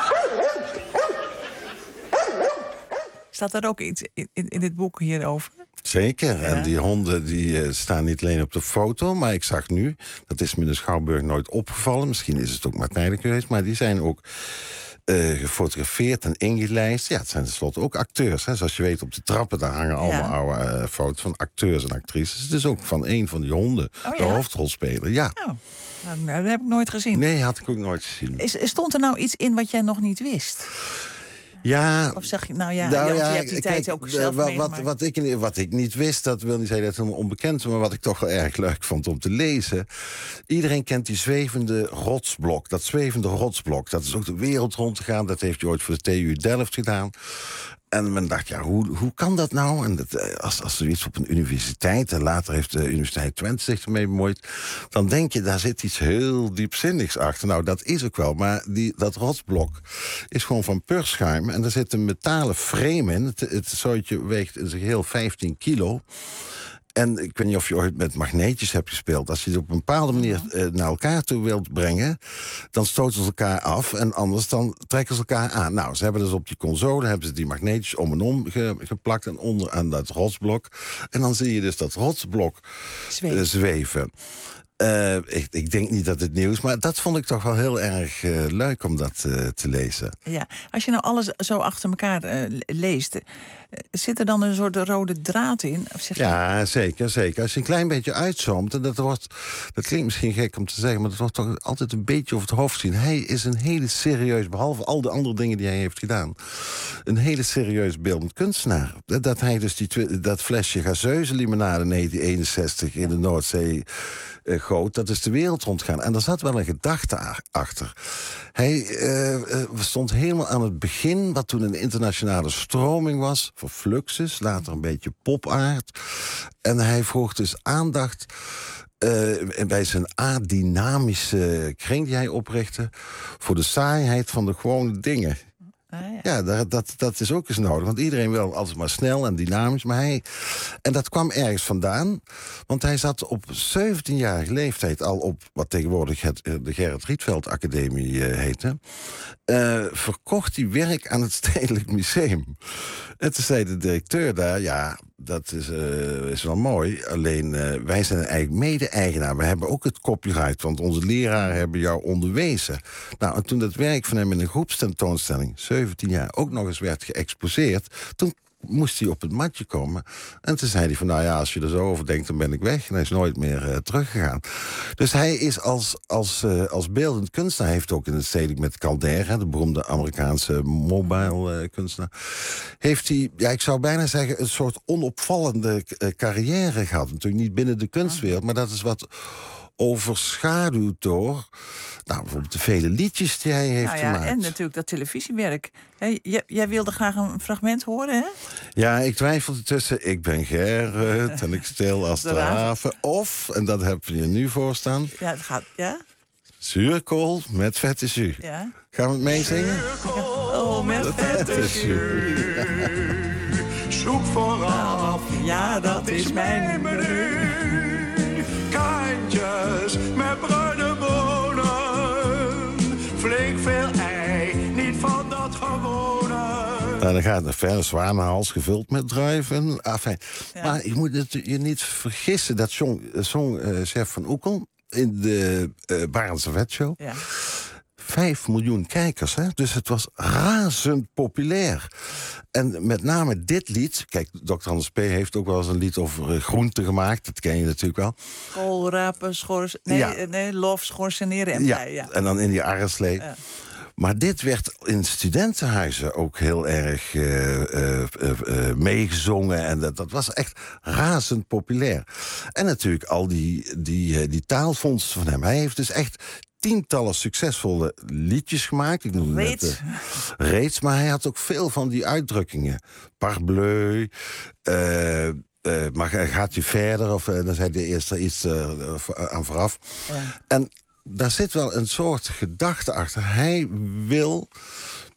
Staat er ook iets in, in, in dit boek hierover? Zeker, Ja. en die honden die, uh, staan niet alleen op de foto... maar ik zag nu, dat is me in de Schouwburg nooit opgevallen... misschien is het ook maar tijdelijk geweest... maar die zijn ook uh, gefotografeerd en ingelijst. Ja, het zijn tenslotte ook acteurs. Hè. Zoals je weet, op de trappen daar hangen allemaal Ja. oude uh, foto's... van acteurs en actrices. Het is ook van een van die honden, Oh, de ja? hoofdrolspeler. Ja. Oh, nou, dat heb ik nooit gezien. Nee, had ik ook nooit gezien. Is, stond er nou iets in wat jij nog niet wist? Ja, Of zeg je, nou ja, nou ja, ja, je hebt die kijk, tijd ook eh, zelf wat, meegemaakt. wat, wat, ik, wat ik niet wist, dat wil niet zeggen dat het helemaal onbekend is... maar wat ik toch wel erg leuk vond om te lezen... iedereen kent die zwevende rotsblok. Dat zwevende rotsblok, dat is ook de wereld rondgegaan. Dat heeft hij ooit voor de T U Delft gedaan. En men dacht, ja, hoe, hoe kan dat nou? En dat, als, als zoiets op een universiteit... en later heeft de Universiteit Twente zich ermee bemoeid... dan denk je, daar zit iets heel diepzinnigs achter. Nou, dat is ook wel, maar die, dat rotsblok is gewoon van purschuim... en er zit een metalen frame in. Het, het zootje weegt in zijn geheel vijftien kilo... En ik weet niet of je ooit met magneetjes hebt gespeeld. Als je het op een bepaalde manier uh, naar elkaar toe wilt brengen... dan stoten ze elkaar af en anders dan trekken ze elkaar aan. Nou, ze hebben dus op die console hebben ze die magneetjes om en om ge, geplakt... en onder aan dat rotsblok. En dan zie je dus dat rotsblok uh, zweven. Uh, ik, ik denk niet dat het nieuw is, maar dat vond ik toch wel heel erg uh, leuk om dat uh, te lezen. Ja, als je nou alles zo achter elkaar uh, leest... Uh, zit er dan een soort rode draad in? Of zeg je... Ja, zeker, zeker. Als je een klein beetje uitzoomt... en dat, wordt, dat klinkt misschien gek om te zeggen... maar dat wordt toch altijd een beetje over het hoofd gezien. Hij is een hele serieus, behalve al de andere dingen die hij heeft gedaan... een hele serieus beeldend kunstenaar. Dat hij dus die, dat flesje gazeuzenlimonade negentien eenenzestig in de Noordzee... Uh, goot, dat is de wereld rondgaan. En daar zat wel een gedachte achter. Hij uh, uh, stond helemaal aan het begin... wat toen een internationale stroming was... voor Fluxus, later een beetje pop-art. En hij vroeg dus aandacht... Uh, bij zijn adynamische kring die hij oprichtte... voor de saaiheid van de gewone dingen... Ah, ja, ja dat, dat, dat is ook eens nodig. Want iedereen wil altijd maar snel en dynamisch. Maar hij... En dat kwam ergens vandaan. Want hij zat op zeventienjarige leeftijd al op... wat tegenwoordig het, de Gerrit Rietveld Academie uh, heette. Uh, verkocht hij werk aan het Stedelijk Museum. En toen zei de directeur daar... ja, dat is, uh, is wel mooi. Alleen, uh, wij zijn eigenlijk mede-eigenaar. We hebben ook het copyright, want onze leraren hebben jou onderwezen. Nou, en toen dat werk van hem in een groepstentoonstelling... zeventien jaar, ook nog eens werd geëxposeerd... toen moest hij op het matje komen. En toen zei hij van, nou ja, als je er zo over denkt... dan ben ik weg. En hij is nooit meer uh, teruggegaan. Dus hij is als, als, uh, als beeldend kunstenaar... hij heeft ook in het stedelijk met Calder... de beroemde Amerikaanse mobile uh, kunstenaar... heeft hij, ja, ik zou bijna zeggen... een soort onopvallende uh, carrière gehad. Natuurlijk niet binnen de kunstwereld... maar dat is wat overschaduwd door... nou, bijvoorbeeld de vele liedjes die hij heeft nou ja, gemaakt. En natuurlijk dat televisiewerk. Hey, jij, jij wilde graag een fragment horen, hè? Ja, ik twijfelde tussen ik ben Gerrit en ik stil als de, de haven. Of, en dat heb je nu voor staan... Ja, het gaat, ja? Zuurkool met vette jus. Ja. Gaan we het meezingen? Oh, met vette jus. Zoek vooraf, ja, dat is mijn menu. Kantjes met bruine bonen. Flink veel ei, niet van dat gewone. Nou, dan gaat het verder, zwanenhals gevuld met druiven. Enfin, ja. Maar je moet het, je niet vergissen, dat zong, zong uh, Chef van Oekel... in de uh, Barend Servet Show. Ja. Vijf miljoen kijkers, hè? Dus het was razend populair. En met name dit lied... Kijk, dokter Anders P. heeft ook wel eens een lied over uh, groenten gemaakt. Dat ken je natuurlijk wel. Koolrapen, schors... Nee, ja. nee, lof, schorseneren en ja. blij, ja. En dan in die arreslee. Ja. Maar dit werd in studentenhuizen ook heel erg uh, uh, uh, uh, meegezongen. En dat, dat was echt razend populair. En natuurlijk al die, die, uh, die taalfondsen van hem. Hij heeft dus echt tientallen succesvolle liedjes gemaakt. Ik noem reeds. Het, uh, reeds, maar hij had ook veel van die uitdrukkingen. Parbleu, uh, uh, maar gaat u verder? Of uh, dan zei hij eerst er iets uh, aan vooraf. Ja. En daar zit wel een soort gedachte achter. Hij wil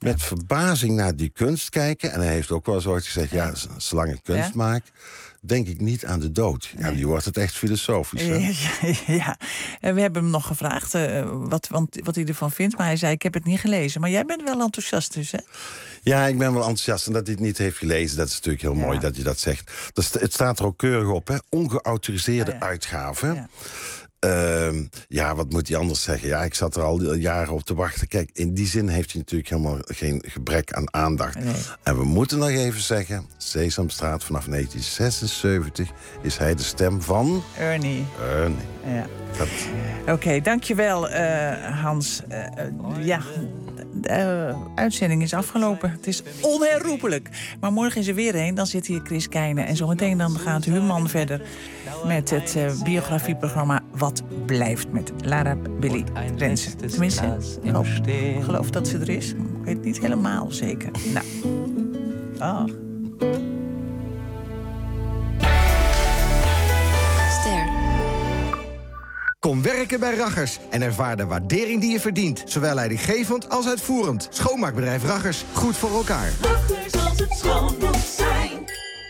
met verbazing naar die kunst kijken. En hij heeft ook wel eens ooit gezegd, ja, z- zolang ik kunst Ja? maak, denk ik niet aan de dood. Ja, die wordt het echt filosofisch. Hè? Ja, ja. En we hebben hem nog gevraagd uh, wat, want, wat hij ervan vindt. Maar hij zei, ik heb het niet gelezen. Maar jij bent wel enthousiast dus, hè? Ja, ik ben wel enthousiast. En dat hij het niet heeft gelezen, dat is natuurlijk heel mooi dat je dat zegt. Dat st- het staat er ook keurig op, hè? Ongeautoriseerde Oh, ja. uitgave. Ja. Uh, ja, wat moet hij anders zeggen? Ja, ik zat er al jaren op te wachten. Kijk, in die zin heeft hij natuurlijk helemaal geen gebrek aan aandacht. Nee. En we moeten nog even zeggen, Sesamstraat vanaf negentien zesenzeventig is hij de stem van Ernie. Ernie. Ja. Dat... Oké, okay, dankjewel uh, Hans. Uh, uh, ja, de uh, uitzending is afgelopen. Het is onherroepelijk. Maar morgen is er weer een. Dan zit hier Chris Keijnen. En zometeen dan gaat Human verder met het uh, biografieprogramma Wat blijft met Lara Billy Rensen. Tenminste, ik hoop, geloof dat ze er is. Ik weet het niet helemaal zeker. Nou, dag. Kom werken bij Raggers en ervaar de waardering die je verdient. Zowel leidinggevend als uitvoerend. Schoonmaakbedrijf Raggers, goed voor elkaar. Raggers als het schoon moet zijn.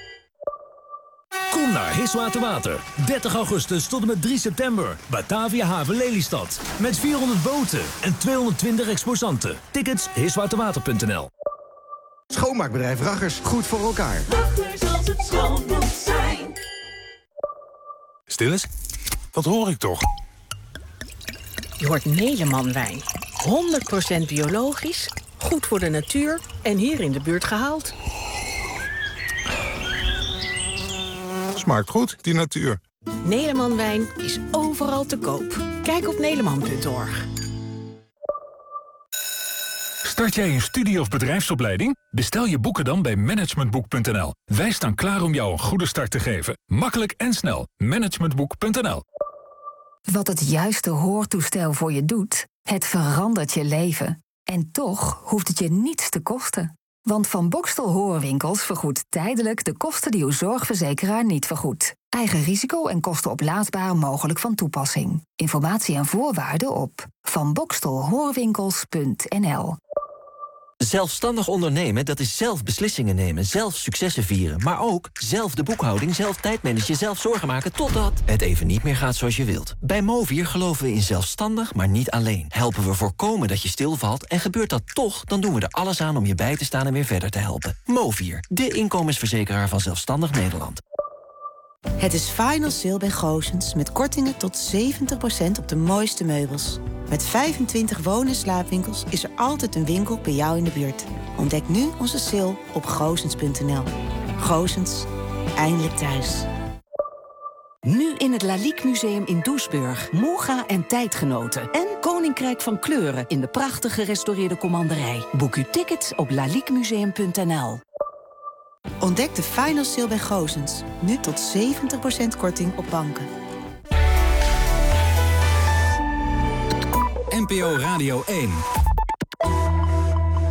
Kom naar Hiswater Water. dertig augustus tot en met drie september. Batavia Haven Lelystad. Met vierhonderd boten en tweehonderdtwintig exposanten. Tickets hiswaterwater punt n l. Schoonmaakbedrijf Raggers, goed voor elkaar. Raggers als het schoon moet zijn. Stil eens. Wat hoor ik toch? Je hoort Neleman wijn. honderd procent biologisch, goed voor de natuur en hier in de buurt gehaald. Smaakt goed, die natuur. Neleman wijn is overal te koop. Kijk op neleman punt org. Start jij een studie- of bedrijfsopleiding? Bestel je boeken dan bij managementboek punt n l. Wij staan klaar om jou een goede start te geven. Makkelijk en snel. managementboek punt n l. Wat het juiste hoortoestel voor je doet, het verandert je leven. En toch hoeft het je niets te kosten. Want Van Bokstel Hoorwinkels vergoedt tijdelijk de kosten die uw zorgverzekeraar niet vergoedt. Eigen risico en kosten oplaadbaar mogelijk van toepassing. Informatie en voorwaarden op van bokstel hoorwinkels punt n l. Zelfstandig ondernemen, dat is zelf beslissingen nemen, zelf successen vieren. Maar ook zelf de boekhouding, zelf tijdmanagen, zelf zorgen maken totdat het even niet meer gaat zoals je wilt. Bij Movier geloven we in zelfstandig, maar niet alleen. Helpen we voorkomen dat je stilvalt en gebeurt dat toch, dan doen we er alles aan om je bij te staan en weer verder te helpen. Movier, de inkomensverzekeraar van Zelfstandig Nederland. Het is Final Sale bij Goossens met kortingen tot zeventig procent op de mooiste meubels. Met vijfentwintig woon- en slaapwinkels is er altijd een winkel bij jou in de buurt. Ontdek nu onze sale op goossens punt n l. Goossens, eindelijk thuis. Nu in het Lalique Museum in Doesburg. Moga en tijdgenoten. En Koninkrijk van Kleuren in de prachtig gerestaureerde commanderij. Boek uw tickets op lalique museum punt n l. Ontdek de Final Sale bij Goossens. Nu tot zeventig procent korting op banken. N P O Radio één.